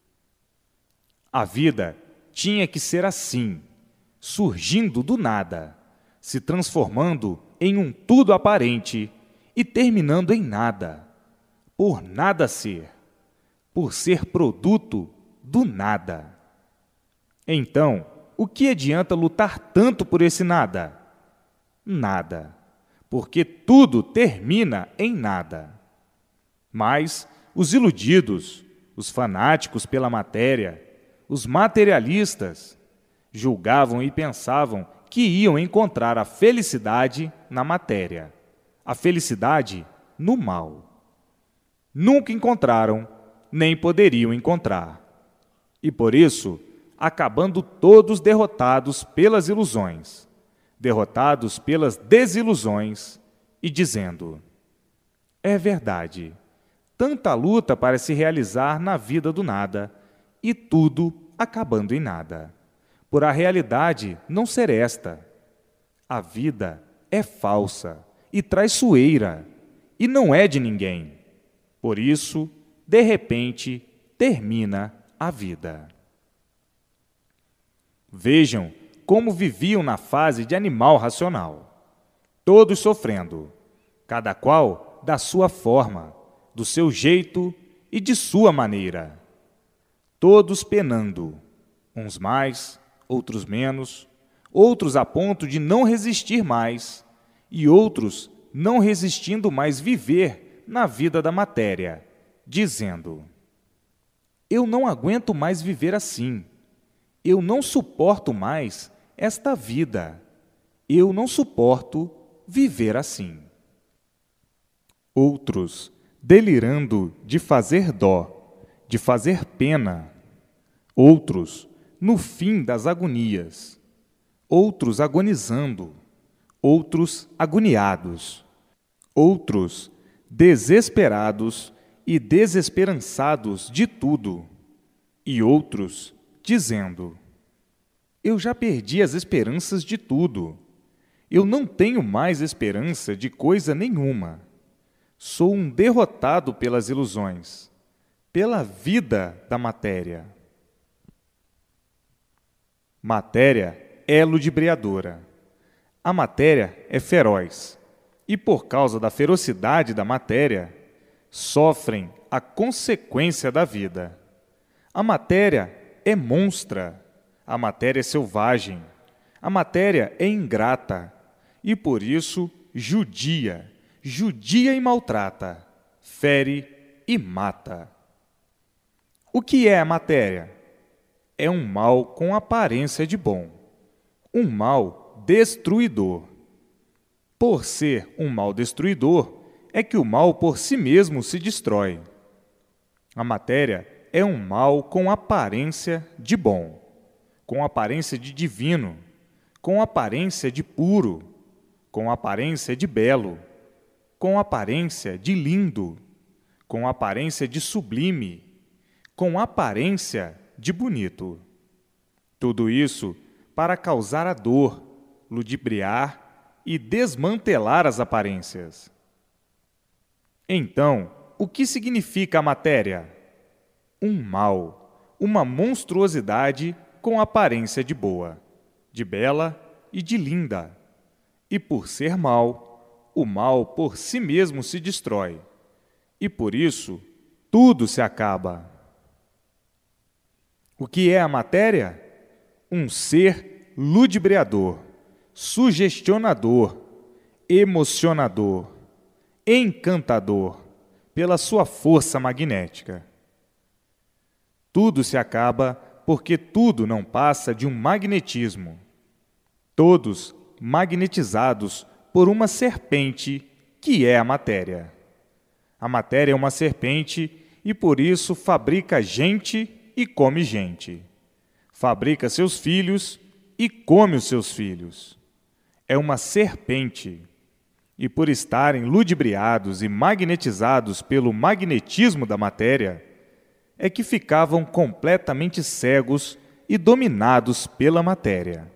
Speaker 1: A vida tinha que ser assim, surgindo do nada, se transformando em um tudo aparente e terminando em nada, por nada ser, por ser produto do nada. Então, o que adianta lutar tanto por esse nada? Nada, porque tudo termina em nada. Mas os iludidos, os fanáticos pela matéria, os materialistas, julgavam e pensavam que iam encontrar a felicidade na matéria, a felicidade no mal. Nunca encontraram, nem poderiam encontrar. E por isso, acabando todos derrotados pelas ilusões, derrotados pelas desilusões, e dizendo: é verdade, tanta luta para se realizar na vida do nada, e tudo acabando em nada, por a realidade não ser esta. A vida é falsa e traiçoeira, e não é de ninguém. Por isso, de repente, termina a vida. Vejam como viviam na fase de animal racional, todos sofrendo, cada qual da sua forma, do seu jeito e de sua maneira, todos penando, uns mais, outros menos, outros a ponto de não resistir mais, e outros não resistindo mais viver na vida da matéria, dizendo: eu não aguento mais viver assim, eu não suporto mais esta vida, eu não suporto viver assim. Outros delirando de fazer dó, de fazer pena, outros no fim das agonias, outros agonizando, outros agoniados, outros desesperados e desesperançados de tudo, e outros dizendo: eu já perdi as esperanças de tudo, eu não tenho mais esperança de coisa nenhuma, sou um derrotado pelas ilusões, pela vida da matéria. Matéria é ludibriadora. A matéria é feroz, e por causa da ferocidade da matéria, sofrem a consequência da vida. A matéria é monstra, a matéria é selvagem, a matéria é ingrata, e por isso judia, judia e maltrata, fere e mata. O que é a matéria? É um mal com aparência de bom, um mal destruidor. Por ser um mal destruidor, é que o mal por si mesmo se destrói. A matéria é um mal com aparência de bom, com aparência de divino, com aparência de puro, com aparência de belo, com aparência de lindo, com aparência de sublime, com aparência de bonito. Tudo isso para causar a dor, ludibriar e desmantelar as aparências. Então, o que significa a matéria? Um mal, uma monstruosidade com aparência de boa, de bela e de linda. E por ser mal, o mal por si mesmo se destrói. E por isso, tudo se acaba. O que é a matéria? Um ser ludibriador, sugestionador, emocionador, encantador, pela sua força magnética. Tudo se acaba porque tudo não passa de um magnetismo. Todos magnetizados por uma serpente, que é a matéria. A matéria é uma serpente e por isso fabrica gente e come gente. Fabrica seus filhos e come os seus filhos. É uma serpente. E por estarem ludibriados e magnetizados pelo magnetismo da matéria, é que ficavam completamente cegos e dominados pela matéria.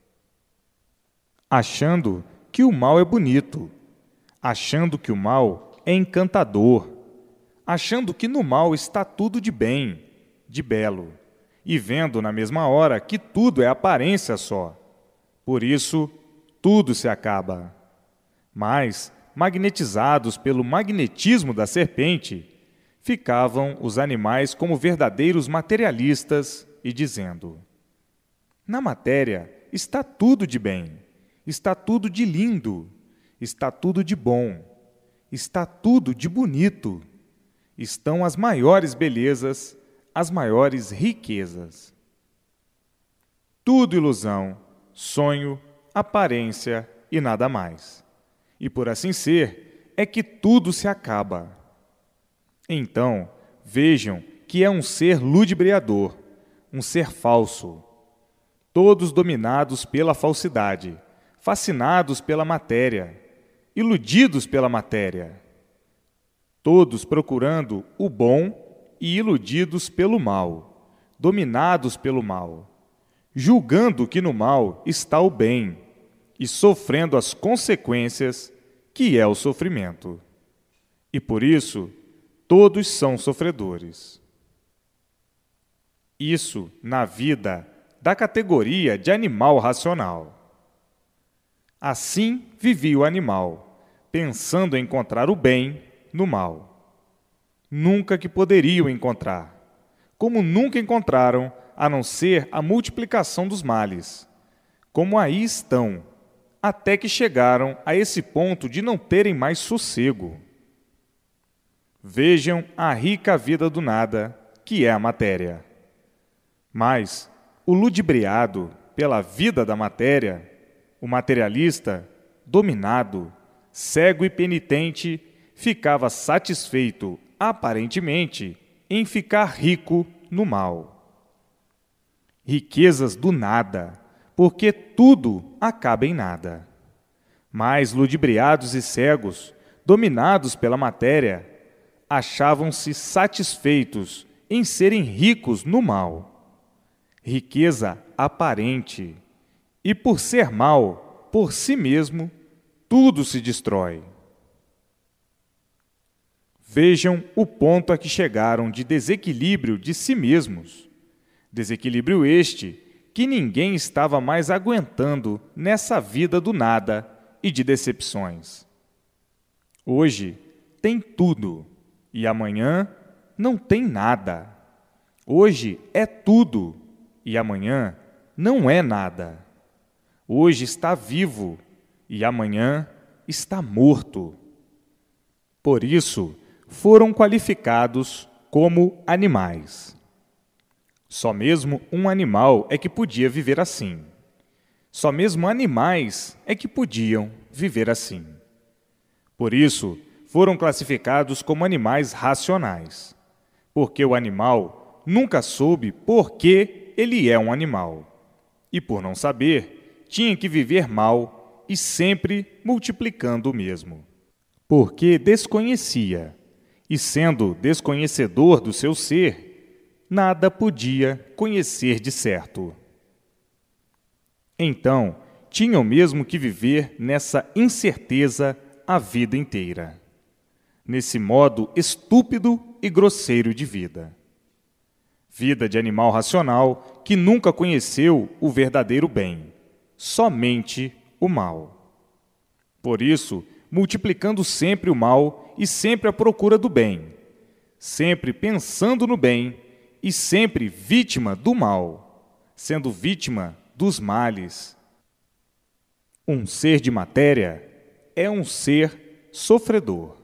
Speaker 1: Achando que o mal é bonito, achando que o mal é encantador, achando que no mal está tudo de bem, de belo, e vendo na mesma hora que tudo é aparência só. Por isso, tudo se acaba. Mas, magnetizados pelo magnetismo da serpente, ficavam os animais como verdadeiros materialistas e dizendo: na matéria está tudo de bem, está tudo de lindo, está tudo de bom, está tudo de bonito, estão as maiores belezas, as maiores riquezas. Tudo ilusão, sonho, aparência e nada mais. E por assim ser, é que tudo se acaba. Então, vejam que é um ser ludibriador, um ser falso. Todos dominados pela falsidade, fascinados pela matéria, iludidos pela matéria. Todos procurando o bom e iludidos pelo mal, dominados pelo mal, julgando que no mal está o bem e sofrendo as consequências que é o sofrimento. E por isso, todos são sofredores. Isso na vida da categoria de animal racional. Assim vivia o animal, pensando em encontrar o bem no mal. Nunca que poderiam encontrar, como nunca encontraram, a não ser a multiplicação dos males, como aí estão, até que chegaram a esse ponto de não terem mais sossego. Vejam a rica vida do nada, que é a matéria. Mas o ludibriado pela vida da matéria, o materialista, dominado, cego e penitente, ficava satisfeito, aparentemente, em ficar rico no mal. Riquezas do nada, porque tudo acaba em nada. Mas ludibriados e cegos, dominados pela matéria, achavam-se satisfeitos em serem ricos no mal. Riqueza aparente, e por ser mal, por si mesmo, tudo se destrói. Vejam o ponto a que chegaram de desequilíbrio de si mesmos. Desequilíbrio este que ninguém estava mais aguentando nessa vida do nada e de decepções. Hoje tem tudo e amanhã não tem nada. Hoje é tudo e amanhã não é nada. Hoje está vivo e amanhã está morto. Por isso, foram qualificados como animais. Só mesmo um animal é que podia viver assim. Só mesmo animais é que podiam viver assim. Por isso, foram classificados como animais racionais, porque o animal nunca soube por que ele é um animal, e por não saber, tinha que viver mal e sempre multiplicando o mesmo. Porque desconhecia, e sendo desconhecedor do seu ser, nada podia conhecer de certo. Então, tinham mesmo que viver nessa incerteza a vida inteira, nesse modo estúpido e grosseiro de vida. Vida de animal racional que nunca conheceu o verdadeiro bem, somente o mal. Por isso, multiplicando sempre o mal e sempre à procura do bem, sempre pensando no bem e sempre vítima do mal, sendo vítima dos males. Um ser de matéria é um ser sofredor.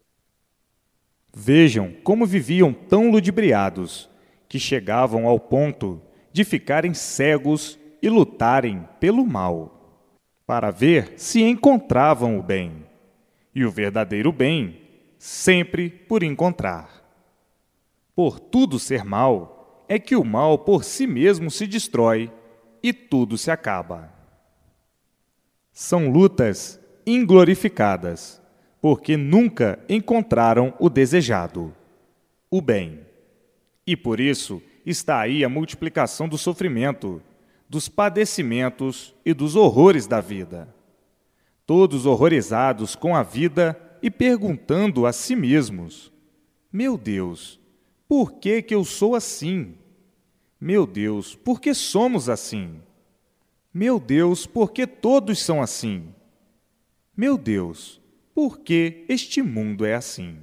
Speaker 1: Vejam como viviam tão ludibriados, que chegavam ao ponto de ficarem cegos e lutarem pelo mal, para ver se encontravam o bem, e o verdadeiro bem sempre por encontrar. Por tudo ser mal, é que o mal por si mesmo se destrói e tudo se acaba. São lutas inglorificadas, porque nunca encontraram o desejado, o bem. E por isso está aí a multiplicação do sofrimento, dos padecimentos e dos horrores da vida. Todos horrorizados com a vida e perguntando a si mesmos: meu Deus, por que que eu sou assim? Meu Deus, por que somos assim? Meu Deus, por que todos são assim? Meu Deus, por que este mundo é assim?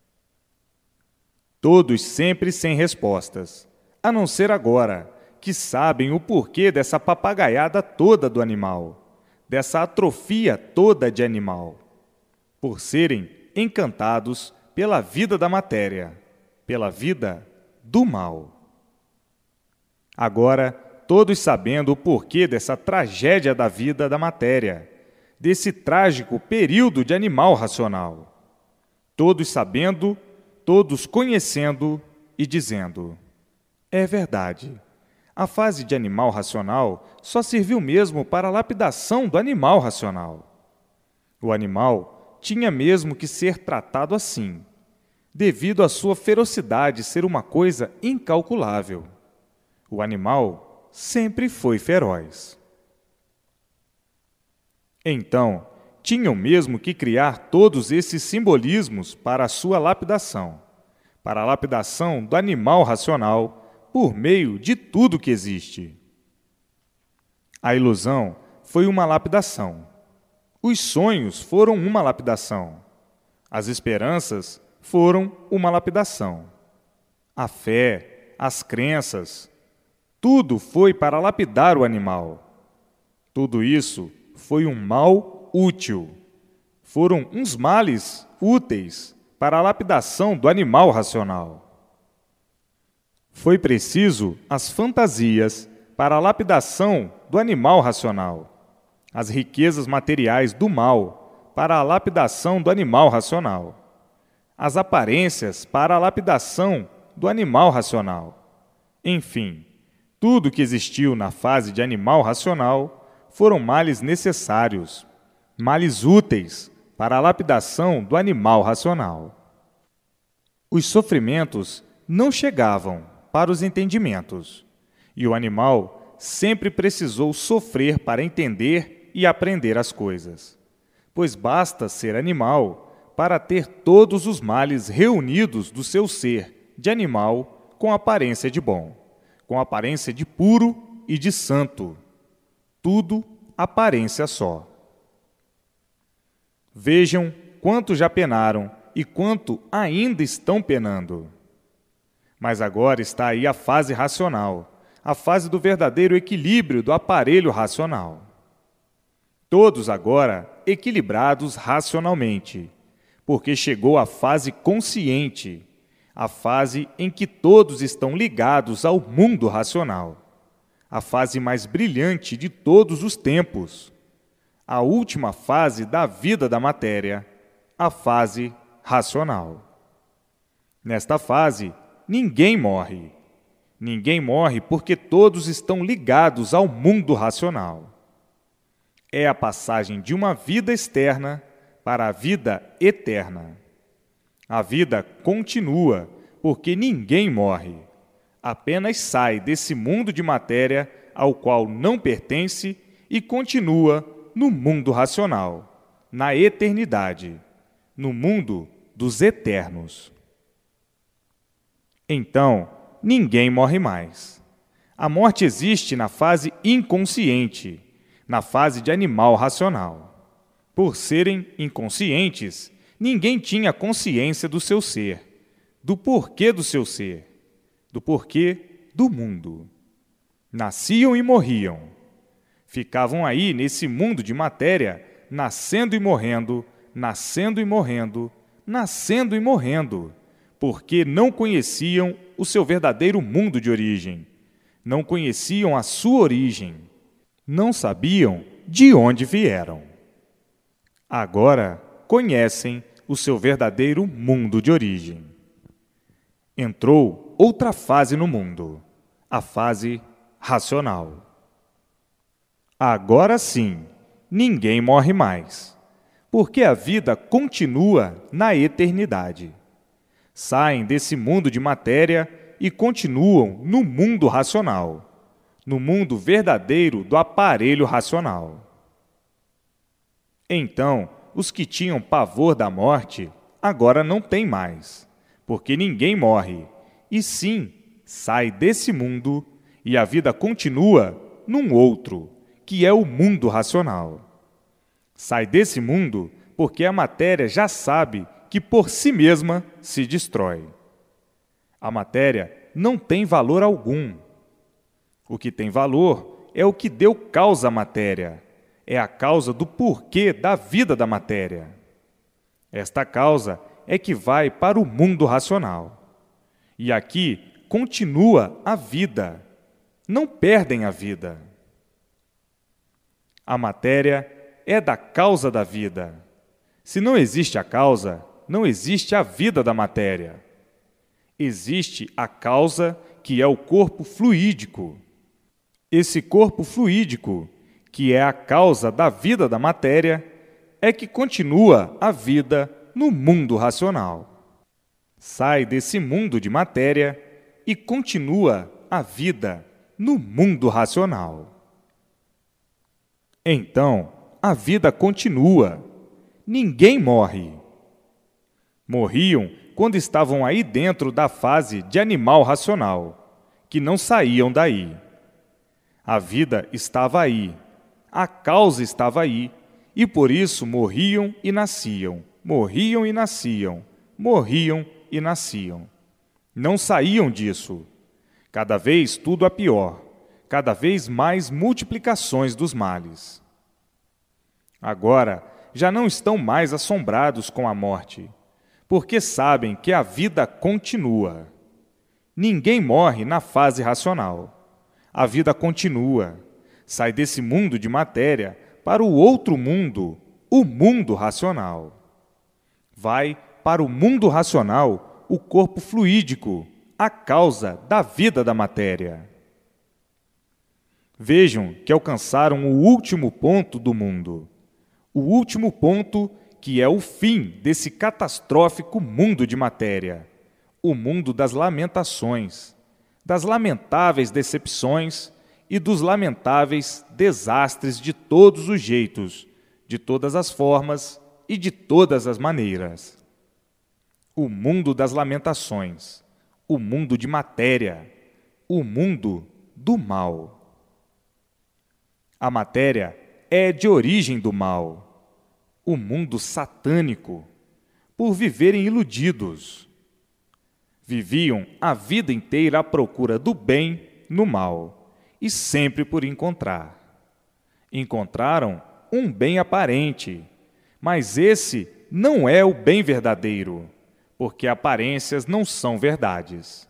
Speaker 1: Todos sempre sem respostas, a não ser agora, que sabem o porquê dessa papagaiada toda do animal, dessa atrofia toda de animal, por serem encantados pela vida da matéria, pela vida do mal. Agora, todos sabendo o porquê dessa tragédia da vida da matéria, desse trágico período de animal racional, todos sabendo, todos conhecendo e dizendo: é verdade, A fase de animal racional só serviu mesmo para a lapidação do animal racional. O animal tinha mesmo que ser tratado assim, devido à sua ferocidade ser uma coisa incalculável. O animal sempre foi feroz. Então, tinham mesmo que criar todos esses simbolismos para a sua lapidação, para a lapidação do animal racional, por meio de tudo que existe. A ilusão foi uma lapidação. Os sonhos foram uma lapidação. As esperanças foram uma lapidação. A fé, as crenças, tudo foi para lapidar o animal. Tudo isso foi um mal útil. Foram uns males úteis para a lapidação do animal racional. Foi preciso as fantasias para a lapidação do animal racional, as riquezas materiais do mal para a lapidação do animal racional, as aparências para a lapidação do animal racional. Enfim, tudo que existiu na fase de animal racional foram males necessários, males úteis para a lapidação do animal racional. Os sofrimentos não chegavam para os entendimentos, e o animal sempre precisou sofrer para entender e aprender as coisas, pois basta ser animal para ter todos os males reunidos do seu ser de animal com aparência de bom, com aparência de puro e de santo, tudo aparência só. Vejam quanto já penaram e quanto ainda estão penando. Mas agora está aí a fase racional, a fase do verdadeiro equilíbrio do aparelho racional. Todos agora equilibrados racionalmente, porque chegou a fase consciente, a fase em que todos estão ligados ao mundo racional, a fase mais brilhante de todos os tempos, a última fase da vida da matéria, a fase racional. Nesta fase, ninguém morre. Ninguém morre porque todos estão ligados ao mundo racional. É a passagem de uma vida externa para a vida eterna. A vida continua porque ninguém morre. Apenas sai desse mundo de matéria ao qual não pertence e continua no mundo racional, na eternidade, no mundo dos eternos. Então, ninguém morre mais. A morte existe na fase inconsciente, na fase de animal racional. Por serem inconscientes, ninguém tinha consciência do seu ser, do porquê do seu ser, do porquê do mundo. Nasciam e morriam. Ficavam aí nesse mundo de matéria, nascendo e morrendo, nascendo e morrendo, nascendo e morrendo, porque não conheciam o seu verdadeiro mundo de origem, não conheciam a sua origem, não sabiam de onde vieram. Agora conhecem o seu verdadeiro mundo de origem. Entrou outra fase no mundo, a fase racional. Agora sim, ninguém morre mais, porque a vida continua na eternidade. Saem desse mundo de matéria e continuam no mundo racional, no mundo verdadeiro do aparelho racional. Então, os que tinham pavor da morte, agora não têm mais, porque ninguém morre, e sim, sai desse mundo e a vida continua num outro, que é o mundo racional. Sai desse mundo porque a matéria já sabe que por si mesma se destrói. A matéria não tem valor algum. O que tem valor é o que deu causa à matéria, é a causa do porquê da vida da matéria. Esta causa é que vai para o mundo racional. E aqui continua a vida, não perdem a vida. A matéria é da causa da vida. Se não existe a causa, não existe a vida da matéria. Existe a causa, que é o corpo fluídico. Esse corpo fluídico, que é a causa da vida da matéria, é que continua a vida no mundo racional. Sai desse mundo de matéria e continua a vida no mundo racional. Então, a vida continua. Ninguém morre. Morriam quando estavam aí dentro da fase de animal racional, que não saíam daí. A vida estava aí, a causa estava aí, e por isso morriam e nasciam, morriam e nasciam, morriam e nasciam. Não saíam disso. Cada vez tudo a pior, cada vez mais multiplicações dos males. Agora, já não estão mais assombrados com a morte, porque sabem que a vida continua. Ninguém morre na fase racional. A vida continua, sai desse mundo de matéria para o outro mundo, o mundo racional. Vai para o mundo racional o corpo fluídico, a causa da vida da matéria. Vejam que alcançaram o último ponto do mundo, o último ponto que é o fim desse catastrófico mundo de matéria, o mundo das lamentações, das lamentáveis decepções e dos lamentáveis desastres de todos os jeitos, de todas as formas e de todas as maneiras. O mundo das lamentações, o mundo de matéria, o mundo do mal. A matéria é de origem do mal, o mundo satânico, por viverem iludidos. Viviam a vida inteira à procura do bem no mal, e sempre por encontrar. Encontraram um bem aparente, mas esse não é o bem verdadeiro, porque aparências não são verdades.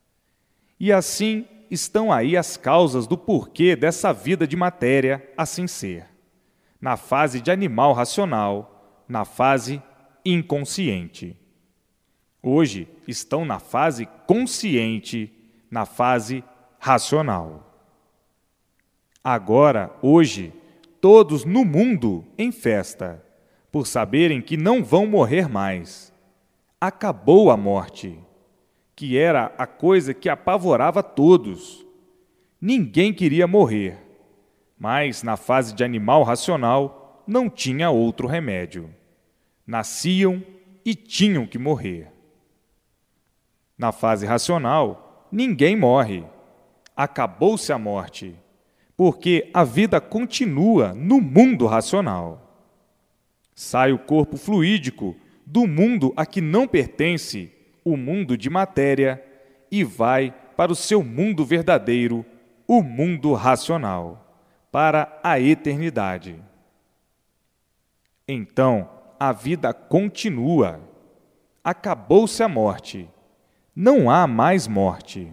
Speaker 1: E assim estão aí as causas do porquê dessa vida de matéria assim ser, na fase de animal racional, na fase inconsciente. Hoje estão na fase consciente, na fase racional. Agora, hoje, todos no mundo em festa, por saberem que não vão morrer mais. Acabou a morte, que era a coisa que apavorava todos. Ninguém queria morrer, mas na fase de animal racional não tinha outro remédio. Nasciam e tinham que morrer. Na fase racional, ninguém morre. Acabou-se a morte, porque a vida continua no mundo racional. Sai o corpo fluídico do mundo a que não pertence, o mundo de matéria, e vai para o seu mundo verdadeiro, o mundo racional, para a eternidade. Então, a vida continua. Acabou-se a morte. Não há mais morte.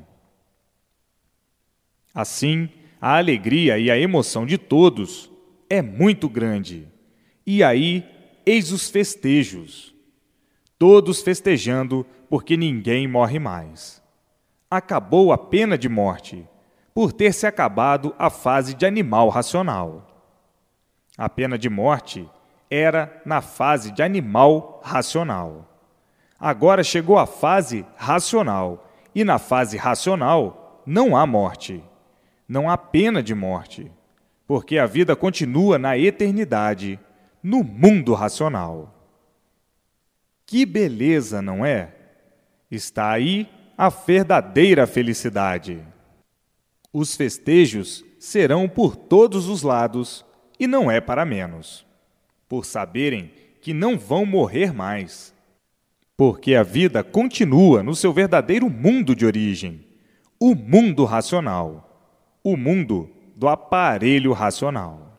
Speaker 1: Assim, a alegria e a emoção de todos é muito grande. E aí, eis os festejos. Todos festejando porque ninguém morre mais. Acabou a pena de morte, por ter se acabado a fase de animal racional. A pena de morte era na fase de animal racional. Agora chegou a fase racional, e na fase racional não há morte, não há pena de morte, porque a vida continua na eternidade, no mundo racional. Que beleza, não é? Está aí a verdadeira felicidade. Os festejos serão por todos os lados, e não é para menos, por saberem que não vão morrer mais. Porque a vida continua no seu verdadeiro mundo de origem, o mundo racional, o mundo do aparelho racional.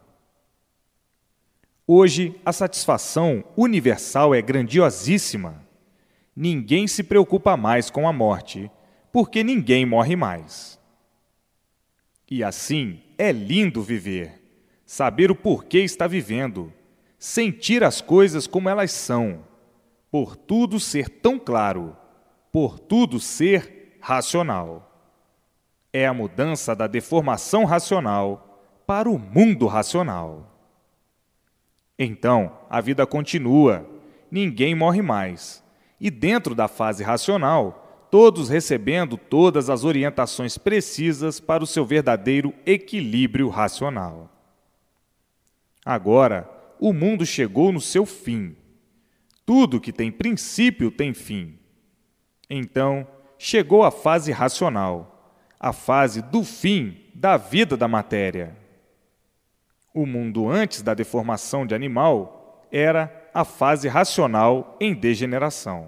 Speaker 1: Hoje, a satisfação universal é grandiosíssima. Ninguém se preocupa mais com a morte, porque ninguém morre mais. E assim é lindo viver, saber o porquê está vivendo, sentir as coisas como elas são, por tudo ser tão claro, por tudo ser racional. é a mudança da deformação racional para o mundo racional. Então, a vida continua, ninguém morre mais, e dentro da fase racional, todos recebendo todas as orientações precisas para o seu verdadeiro equilíbrio racional. Agora, o mundo chegou no seu fim. Tudo que tem princípio tem fim. Então, chegou a fase racional, a fase do fim da vida da matéria. O mundo antes da deformação de animal era a fase racional em degeneração.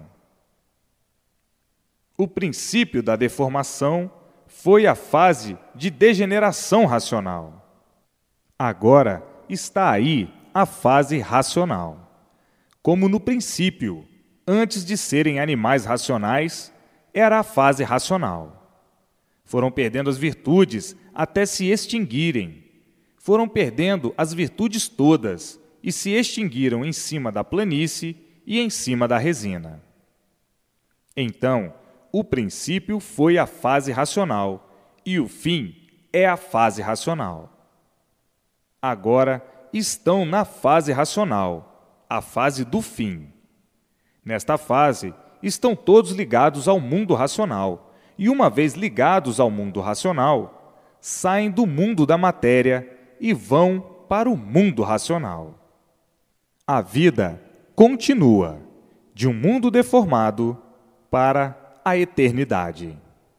Speaker 1: O princípio da deformação foi a fase de degeneração racional. Agora está aí a fase racional. Como no princípio, antes de serem animais racionais, era a fase racional. Foram perdendo as virtudes até se extinguirem. Foram perdendo as virtudes todas e se extinguiram em cima da planície e em cima da resina. Então, o princípio foi a fase racional e o fim é a fase racional. Agora estão na fase racional, a fase do fim. Nesta fase, estão todos ligados ao mundo racional e, uma vez ligados ao mundo racional, saem do mundo da matéria e vão para o mundo racional. A vida continua, de um mundo deformado para a eternidade.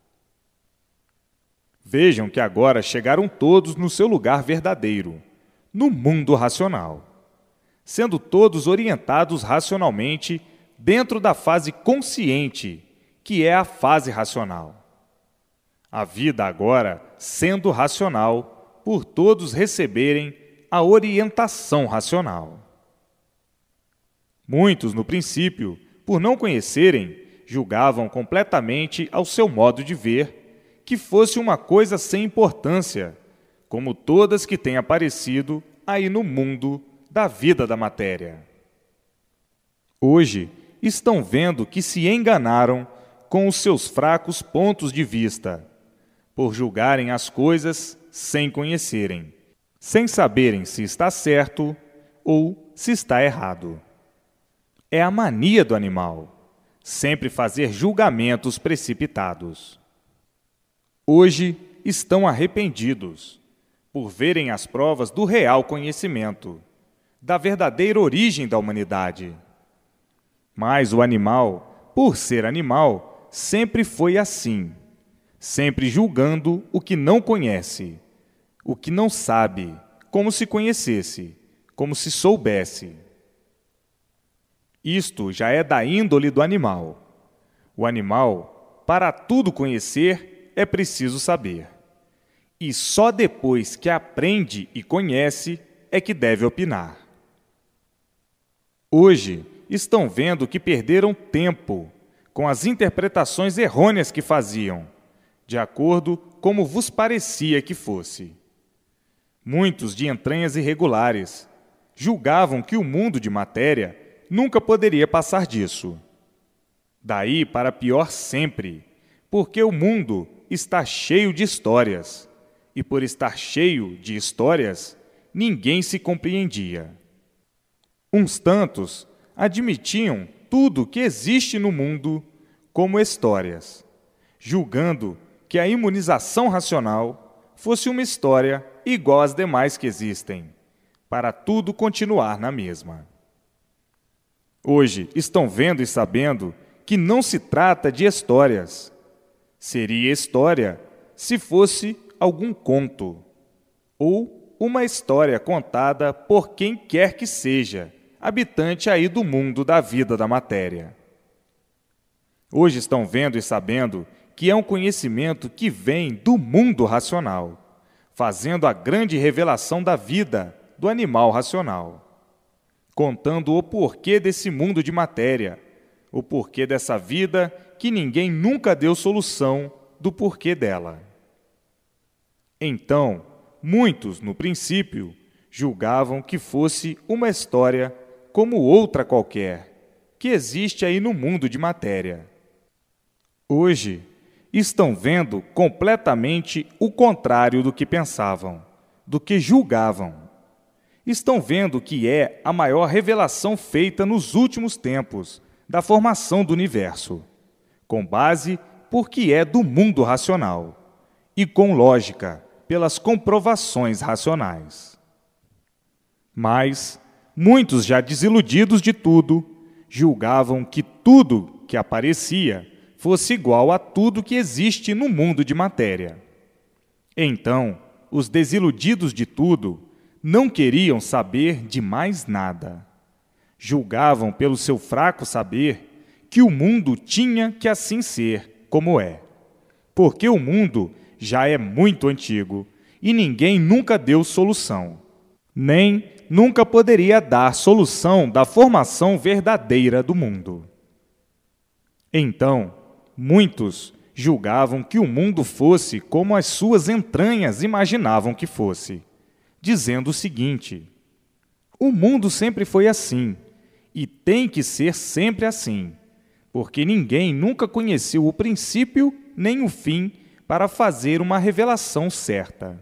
Speaker 1: Vejam que agora chegaram todos no seu lugar verdadeiro, no mundo racional, sendo todos orientados racionalmente dentro da fase consciente, que é a fase racional. A vida agora sendo racional, por todos receberem a orientação racional. Muitos, no princípio, por não conhecerem, julgavam completamente ao seu modo de ver que fosse uma coisa sem importância, como todas que têm aparecido aí no mundo da vida da matéria. Hoje, estão vendo que se enganaram com os seus fracos pontos de vista, por julgarem as coisas sem conhecerem, sem saberem se está certo ou se está errado. É a mania do animal, sempre fazer julgamentos precipitados. Hoje estão arrependidos, por verem as provas do real conhecimento, da verdadeira origem da humanidade. Mas o animal, por ser animal, sempre foi assim, sempre julgando o que não conhece, o que não sabe, como se conhecesse, como se soubesse. Isto já é da índole do animal. O animal, para tudo conhecer, é preciso saber. E só depois que aprende e conhece é que deve opinar. Hoje, estão vendo que perderam tempo com as interpretações errôneas que faziam, de acordo como vos parecia que fosse. Muitos de entranhas irregulares julgavam que o mundo de matéria nunca poderia passar disso. Daí para pior sempre, porque o mundo está cheio de histórias, e por estar cheio de histórias, ninguém se compreendia. Uns tantos admitiam tudo que existe no mundo como histórias, julgando que a imunização racional fosse uma história igual às demais que existem, para tudo continuar na mesma. Hoje estão vendo e sabendo que não se trata de histórias. Seria história se fosse algum conto, ou uma história contada por quem quer que seja, habitante aí do mundo da vida da matéria. Hoje estão vendo e sabendo que é um conhecimento que vem do mundo racional, fazendo a grande revelação da vida do animal racional, contando o porquê desse mundo de matéria, o porquê dessa vida que ninguém nunca deu solução do porquê dela. Então, muitos, no princípio, julgavam que fosse uma história como outra qualquer, que existe aí no mundo de matéria. Hoje, estão vendo completamente o contrário do que pensavam, do que julgavam. Estão vendo que é a maior revelação feita nos últimos tempos da formação do universo, com base porque é do mundo racional e com lógica pelas comprovações racionais. Mas muitos, já desiludidos de tudo, julgavam que tudo que aparecia fosse igual a tudo que existe no mundo de matéria. Então, os desiludidos de tudo não queriam saber de mais nada. Julgavam pelo seu fraco saber que o mundo tinha que assim ser como é, porque o mundo já é muito antigo e ninguém nunca deu solução, nem nunca poderia dar solução da formação verdadeira do mundo. Então, muitos julgavam que o mundo fosse como as suas entranhas imaginavam que fosse, dizendo o seguinte: o mundo sempre foi assim, e tem que ser sempre assim, porque ninguém nunca conheceu o princípio nem o fim para fazer uma revelação certa.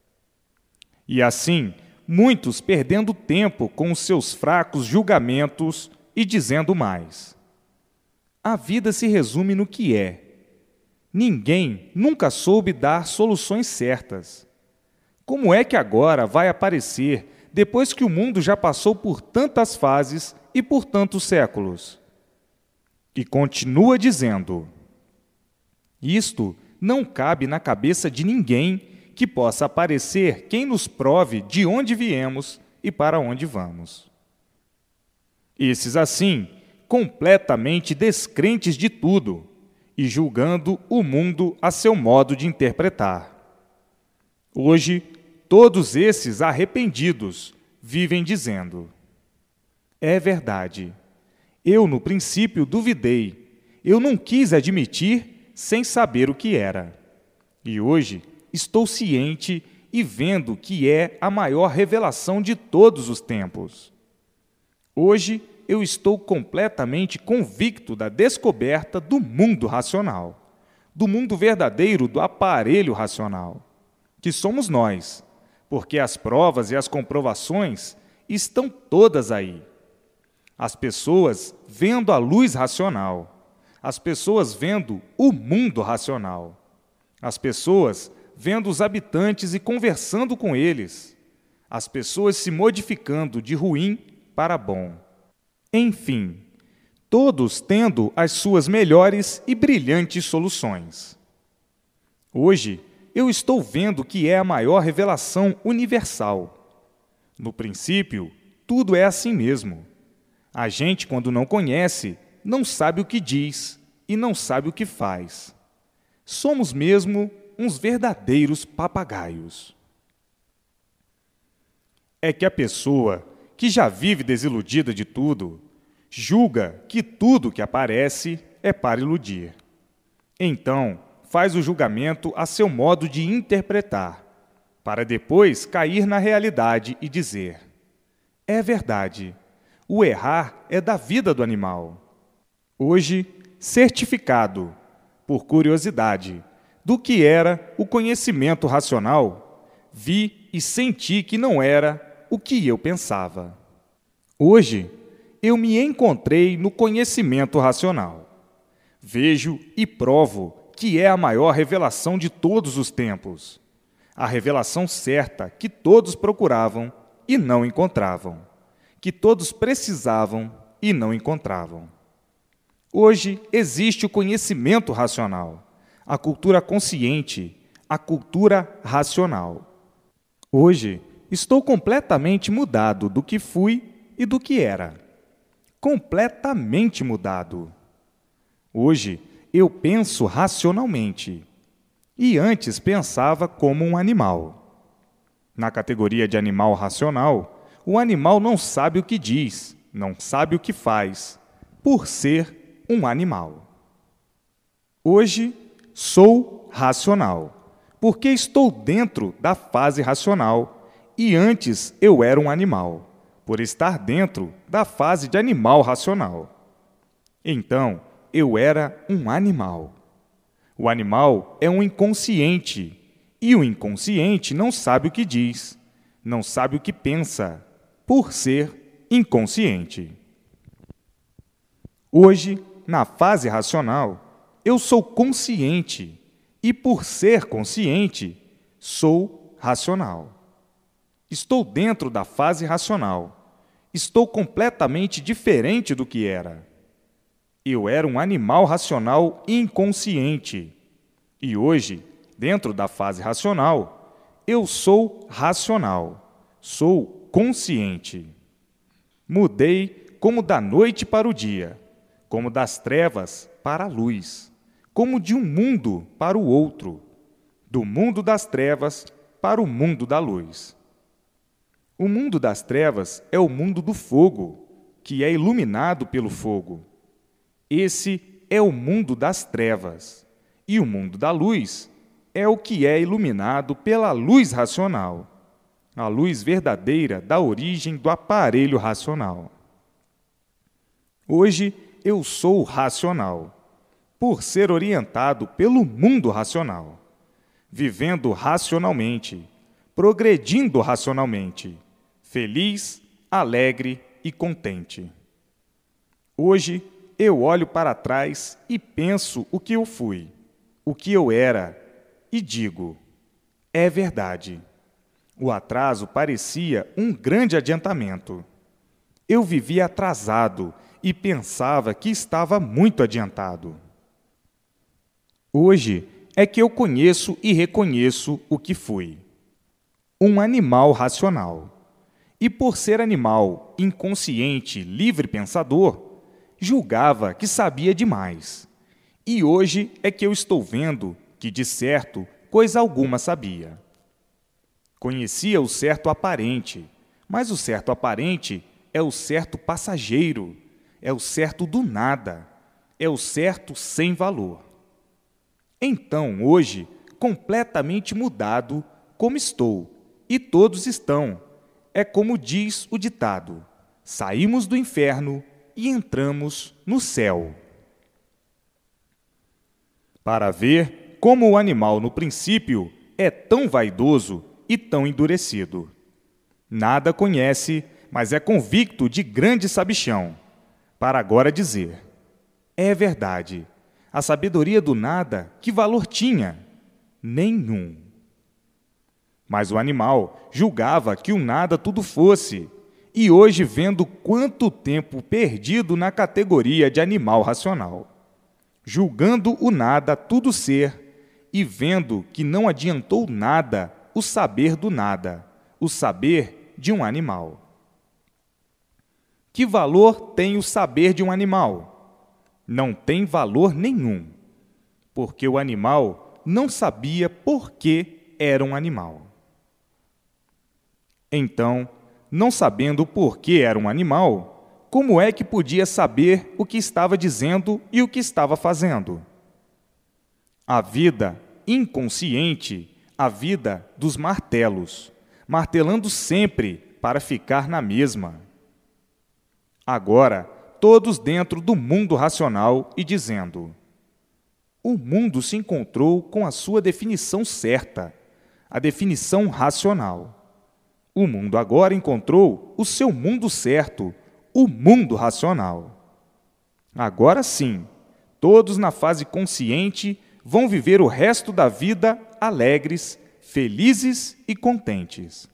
Speaker 1: E assim, muitos perdendo tempo com os seus fracos julgamentos e dizendo mais: a vida se resume no que é. Ninguém nunca soube dar soluções certas. Como é que agora vai aparecer, depois que o mundo já passou por tantas fases e por tantos séculos? E continua dizendo: isto não cabe na cabeça de ninguém que possa aparecer quem nos prove de onde viemos e para onde vamos. Esses, assim, completamente descrentes de tudo e julgando o mundo a seu modo de interpretar. Hoje, todos esses arrependidos vivem dizendo: é verdade, eu no princípio duvidei, eu não quis admitir sem saber o que era. E hoje estou ciente e vendo que é a maior revelação de todos os tempos. Hoje eu estou completamente convicto da descoberta do mundo racional, do mundo verdadeiro do aparelho racional, que somos nós, porque as provas e as comprovações estão todas aí. As pessoas vendo a luz racional, as pessoas vendo o mundo racional, as pessoas vendo os habitantes e conversando com eles, as pessoas se modificando de ruim para bom. Enfim, todos tendo as suas melhores e brilhantes soluções. Hoje, eu estou vendo que é a maior revelação universal. No princípio, tudo é assim mesmo. A gente, quando não conhece, não sabe o que diz e não sabe o que faz. Somos mesmo uns verdadeiros papagaios. É que a pessoa que já vive desiludida de tudo, julga que tudo que aparece é para iludir. Então, faz o julgamento a seu modo de interpretar, para depois cair na realidade e dizer: é verdade, o errar é da vida do animal. Hoje, certificado, por curiosidade, do que era o conhecimento racional, vi e senti que não era o que eu pensava. Hoje, eu me encontrei no conhecimento racional. Vejo e provo que é a maior revelação de todos os tempos, a revelação certa que todos procuravam e não encontravam, que todos precisavam e não encontravam. Hoje existe o conhecimento racional, a cultura consciente, a cultura racional. Hoje estou completamente mudado do que fui e do que era. Completamente mudado. Hoje eu penso racionalmente e antes pensava como um animal. Na categoria de animal racional, o animal não sabe o que diz, não sabe o que faz, por ser um animal. Hoje sou racional, porque estou dentro da fase racional e antes eu era um animal, por estar dentro da fase de animal racional. Então, eu era um animal. O animal é um inconsciente, e o inconsciente não sabe o que diz, não sabe o que pensa, por ser inconsciente. Hoje, na fase racional, eu sou consciente, e por ser consciente, sou racional. Estou dentro da fase racional. Estou completamente diferente do que era. Eu era um animal racional inconsciente. E hoje, dentro da fase racional, eu sou racional. Sou consciente. Mudei como da noite para o dia, como das trevas para a luz, como de um mundo para o outro, do mundo das trevas para o mundo da luz. O mundo das trevas é o mundo do fogo, que é iluminado pelo fogo. Esse é o mundo das trevas, e o mundo da luz é o que é iluminado pela luz racional, a luz verdadeira da origem do aparelho racional. Hoje eu sou racional, por ser orientado pelo mundo racional, vivendo racionalmente, progredindo racionalmente, feliz, alegre e contente. Hoje, eu olho para trás e penso o que eu fui, o que eu era, e digo, é verdade. O atraso parecia um grande adiantamento. Eu vivia atrasado e pensava que estava muito adiantado. Hoje é que eu conheço e reconheço o que fui. Um animal racional. E por ser animal, inconsciente, livre pensador, julgava que sabia demais. E hoje é que eu estou vendo que, de certo, coisa alguma sabia. Conhecia o certo aparente, mas o certo aparente é o certo passageiro, é o certo do nada, é o certo sem valor. Então, hoje, completamente mudado, como estou, e todos estão, é como diz o ditado: saímos do inferno e entramos no céu. Para ver como o animal, no princípio, é tão vaidoso e tão endurecido. Nada conhece, mas é convicto de grande sabichão, para agora dizer: é verdade, a sabedoria do nada, que valor tinha? Nenhum. Mas o animal julgava que o nada tudo fosse, e hoje vendo quanto tempo perdido na categoria de animal racional, julgando o nada tudo ser, e vendo que não adiantou nada o saber do nada, o saber de um animal. Que valor tem o saber de um animal? Não tem valor nenhum, porque o animal não sabia por que era um animal. Então, não sabendo o porquê era um animal, como é que podia saber o que estava dizendo e o que estava fazendo? A vida inconsciente, a vida dos martelos, martelando sempre para ficar na mesma. Agora, todos dentro do mundo racional e dizendo: o mundo se encontrou com a sua definição certa, a definição racional. O mundo agora encontrou o seu mundo certo, o mundo racional. Agora sim, todos na fase consciente vão viver o resto da vida alegres, felizes e contentes.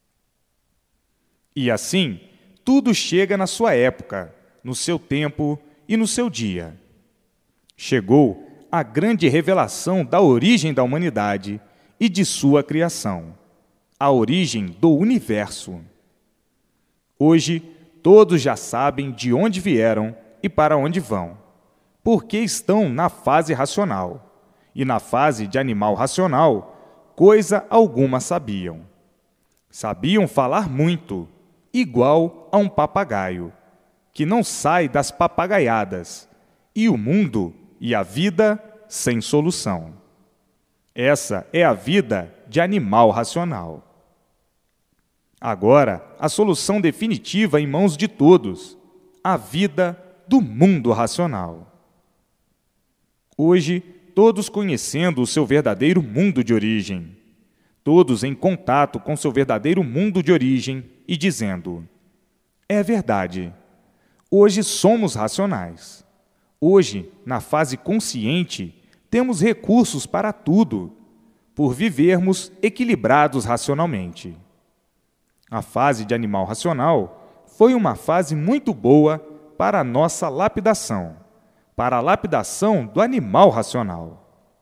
Speaker 1: E assim, tudo chega na sua época, no seu tempo e no seu dia. Chegou a grande revelação da origem da humanidade e de sua criação, a origem do universo. Hoje, todos já sabem de onde vieram e para onde vão, porque estão na fase racional, e na fase de animal racional, coisa alguma sabiam. Sabiam falar muito, igual a um papagaio, que não sai das papagaiadas, e o mundo e a vida sem solução. Essa é a vida de animal racional. Agora, a solução definitiva em mãos de todos, a vida do mundo racional. Hoje, todos conhecendo o seu verdadeiro mundo de origem, todos em contato com seu verdadeiro mundo de origem e dizendo: é verdade, hoje somos racionais. Hoje, na fase consciente, temos recursos para tudo, por vivermos equilibrados racionalmente. A fase de animal racional foi uma fase muito boa para a nossa lapidação, para a lapidação do animal racional.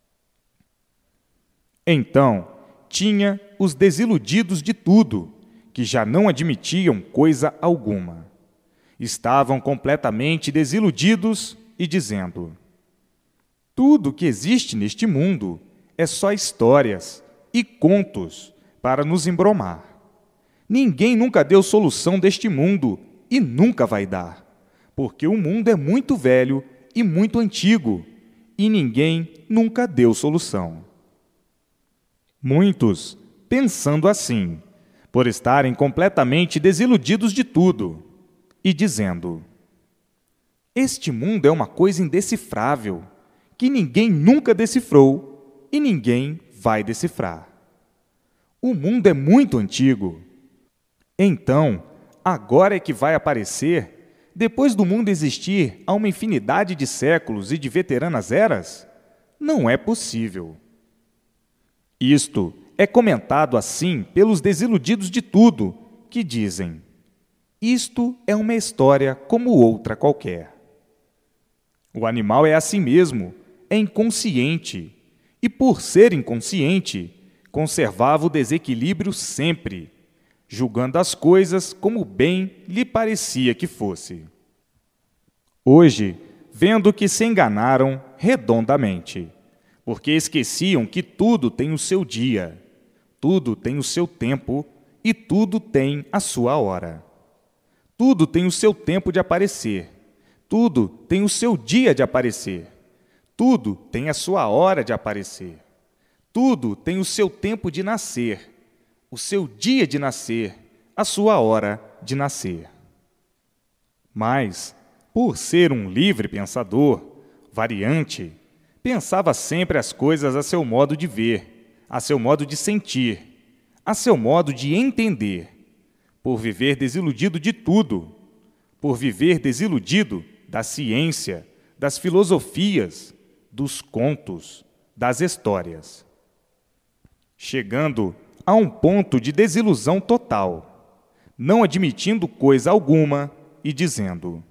Speaker 1: Então, tinha os desiludidos de tudo, que já não admitiam coisa alguma. Estavam completamente desiludidos e dizendo: tudo que existe neste mundo é só histórias e contos para nos embromar. Ninguém nunca deu solução deste mundo e nunca vai dar, porque o mundo é muito velho e muito antigo, e ninguém nunca deu solução. Muitos, pensando assim, por estarem completamente desiludidos de tudo, e dizendo: este mundo é uma coisa indecifrável, que ninguém nunca decifrou e ninguém vai decifrar. O mundo é muito antigo. Então, agora é que vai aparecer, depois do mundo existir há uma infinidade de séculos e de veteranas eras? Não é possível. Isto é comentado assim pelos desiludidos de tudo, que dizem: isto é uma história como outra qualquer. O animal é assim mesmo, é inconsciente, e por ser inconsciente, conservava o desequilíbrio sempre, julgando as coisas como bem lhe parecia que fosse. Hoje, vendo que se enganaram redondamente, porque esqueciam que tudo tem o seu dia, tudo tem o seu tempo e tudo tem a sua hora. Tudo tem o seu tempo de aparecer, tudo tem o seu dia de aparecer, tudo tem a sua hora de aparecer, tudo tem o seu tempo de nascer, o seu dia de nascer, a sua hora de nascer. Mas, por ser um livre pensador, variante, pensava sempre as coisas a seu modo de ver, a seu modo de sentir, a seu modo de entender, por viver desiludido de tudo, por viver desiludido da ciência, das filosofias, dos contos, das histórias. Chegando a um ponto de desilusão total, não admitindo coisa alguma e dizendo: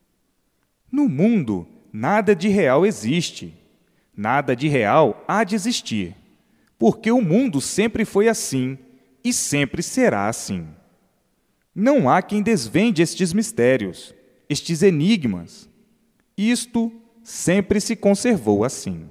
Speaker 1: no mundo nada de real existe, nada de real há de existir, porque o mundo sempre foi assim e sempre será assim. Não há quem desvende estes mistérios, estes enigmas. Isto sempre se conservou assim.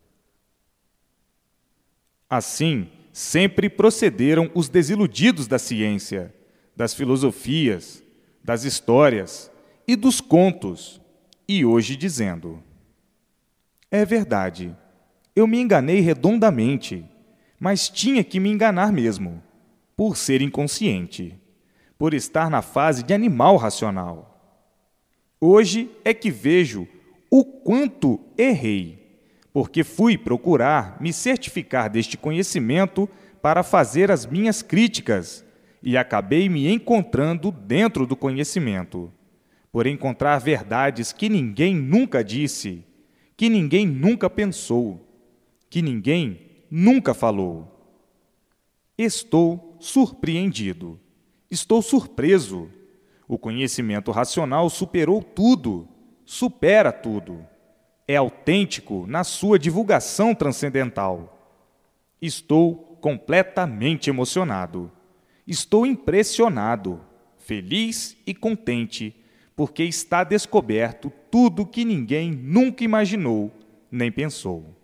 Speaker 1: Assim, sempre procederam os desiludidos da ciência, das filosofias, das histórias e dos contos, e hoje dizendo: é verdade, eu me enganei redondamente, mas tinha que me enganar mesmo, por ser inconsciente, por estar na fase de animal racional. Hoje é que vejo o quanto errei, porque fui procurar me certificar deste conhecimento para fazer as minhas críticas e acabei me encontrando dentro do conhecimento, por encontrar verdades que ninguém nunca disse, que ninguém nunca pensou, que ninguém nunca falou. Estou surpreendido. Estou surpreso. O conhecimento racional superou tudo, supera tudo. É autêntico na sua divulgação transcendental. Estou completamente emocionado. Estou impressionado, feliz e contente, porque está descoberto tudo que ninguém nunca imaginou nem pensou.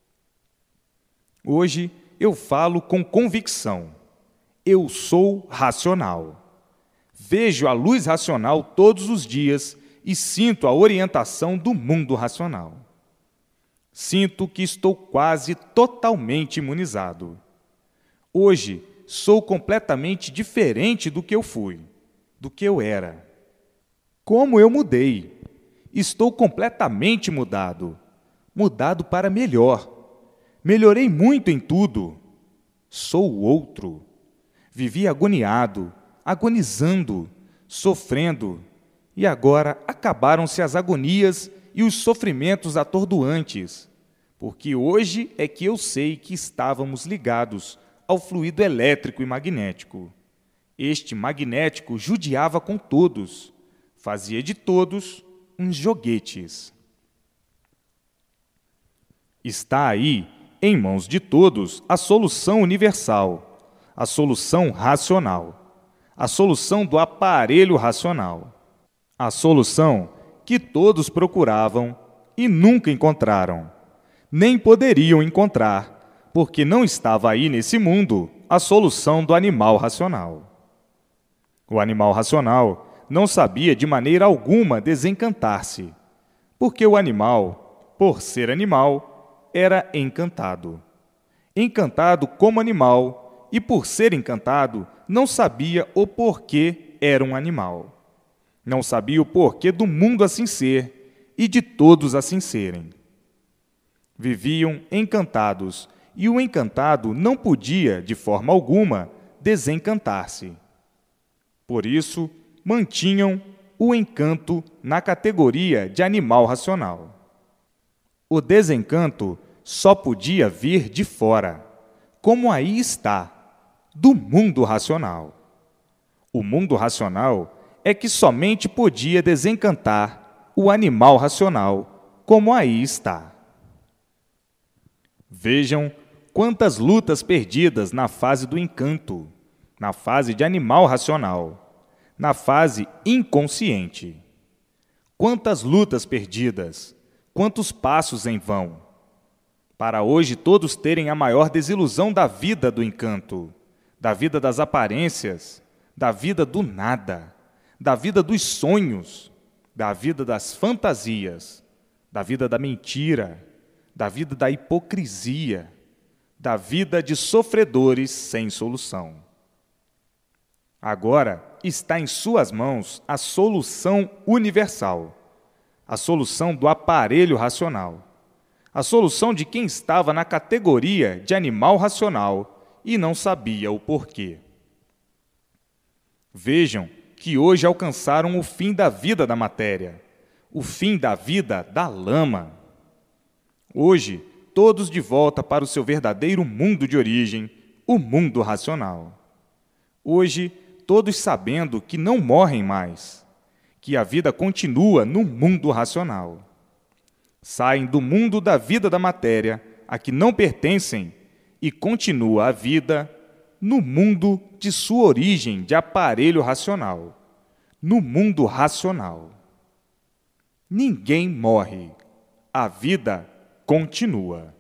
Speaker 1: Hoje eu falo com convicção. Eu sou racional. Vejo a luz racional todos os dias e sinto a orientação do mundo racional. Sinto que estou quase totalmente imunizado. Hoje, sou completamente diferente do que eu fui, do que eu era. Como eu mudei! Estou completamente mudado. mudado para melhor. Melhorei muito em tudo. Sou o outro. Vivi agoniado, agonizando, sofrendo, e agora acabaram-se as agonias e os sofrimentos atordoantes, porque hoje é que eu sei que estávamos ligados ao fluido elétrico e magnético. Este magnético judiava com todos, fazia de todos uns joguetes. Está aí, em mãos de todos, a solução universal, a solução racional, a solução do aparelho racional, a solução que todos procuravam e nunca encontraram, nem poderiam encontrar, porque não estava aí nesse mundo a solução do animal racional. O animal racional não sabia de maneira alguma desencantar-se, porque o animal, por ser animal, era encantado. Encantado como animal, e por ser encantado, não sabia o porquê era um animal. Não sabia o porquê do mundo assim ser e de todos assim serem. Viviam encantados, e o encantado não podia, de forma alguma, desencantar-se. Por isso, mantinham o encanto na categoria de animal racional. O desencanto só podia vir de fora, como aí está, do mundo racional. O mundo racional é que somente podia desencantar o animal racional, como aí está. Vejam quantas lutas perdidas na fase do encanto, na fase de animal racional, na fase inconsciente. Quantas lutas perdidas, quantos passos em vão, para hoje todos terem a maior desilusão da vida do encanto, da vida das aparências, da vida do nada, da vida dos sonhos, da vida das fantasias, da vida da mentira, da vida da hipocrisia, da vida de sofredores sem solução. Agora está em suas mãos a solução universal, a solução do aparelho racional, a solução de quem estava na categoria de animal racional e não sabia o porquê. Vejam que hoje alcançaram o fim da vida da matéria, o fim da vida da lama. Hoje, todos de volta para o seu verdadeiro mundo de origem, o mundo racional. Hoje, todos sabendo que não morrem mais, que a vida continua no mundo racional. Saem do mundo da vida da matéria, a que não pertencem, e continua a vida no mundo de sua origem de aparelho racional, no mundo racional. Ninguém morre, a vida continua.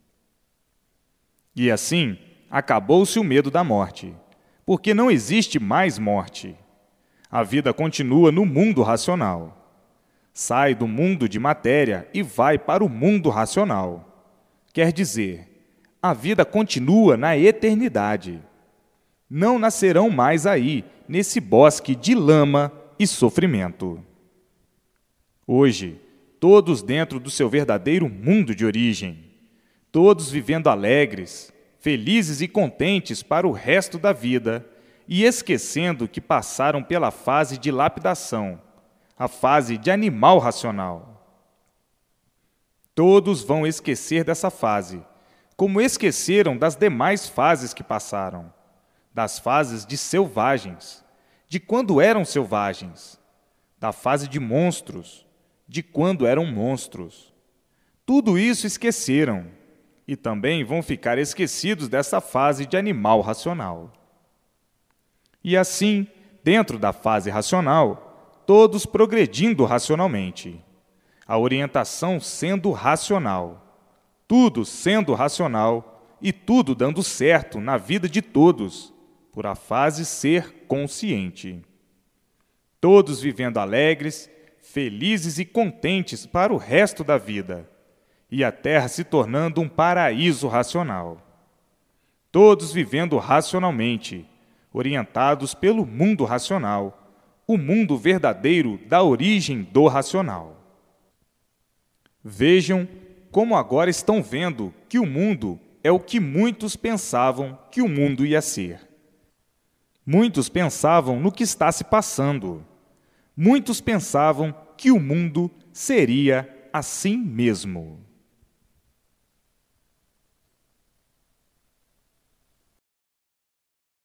Speaker 1: E assim, acabou-se o medo da morte, porque não existe mais morte. A vida continua no mundo racional. Sai do mundo de matéria e vai para o mundo racional. Quer dizer, a vida continua na eternidade. Não nascerão mais aí, nesse bosque de lama e sofrimento. Hoje, todos dentro do seu verdadeiro mundo de origem, todos vivendo alegres, felizes e contentes para o resto da vida, e esquecendo que passaram pela fase de lapidação, a fase de animal racional. Todos vão esquecer dessa fase, como esqueceram das demais fases que passaram, das fases de selvagens, de quando eram selvagens, da fase de monstros, de quando eram monstros. Tudo isso esqueceram, e também vão ficar esquecidos dessa fase de animal racional. E assim, dentro da fase racional, todos progredindo racionalmente, a orientação sendo racional, tudo sendo racional e tudo dando certo na vida de todos, por a fase ser consciente. Todos vivendo alegres, felizes e contentes para o resto da vida, e a Terra se tornando um paraíso racional. Todos vivendo racionalmente, orientados pelo mundo racional, o mundo verdadeiro da origem do racional. Vejam como agora estão vendo que o mundo é o que muitos pensavam que o mundo ia ser. Muitos pensavam no que está se passando. Muitos pensavam que o mundo seria assim mesmo.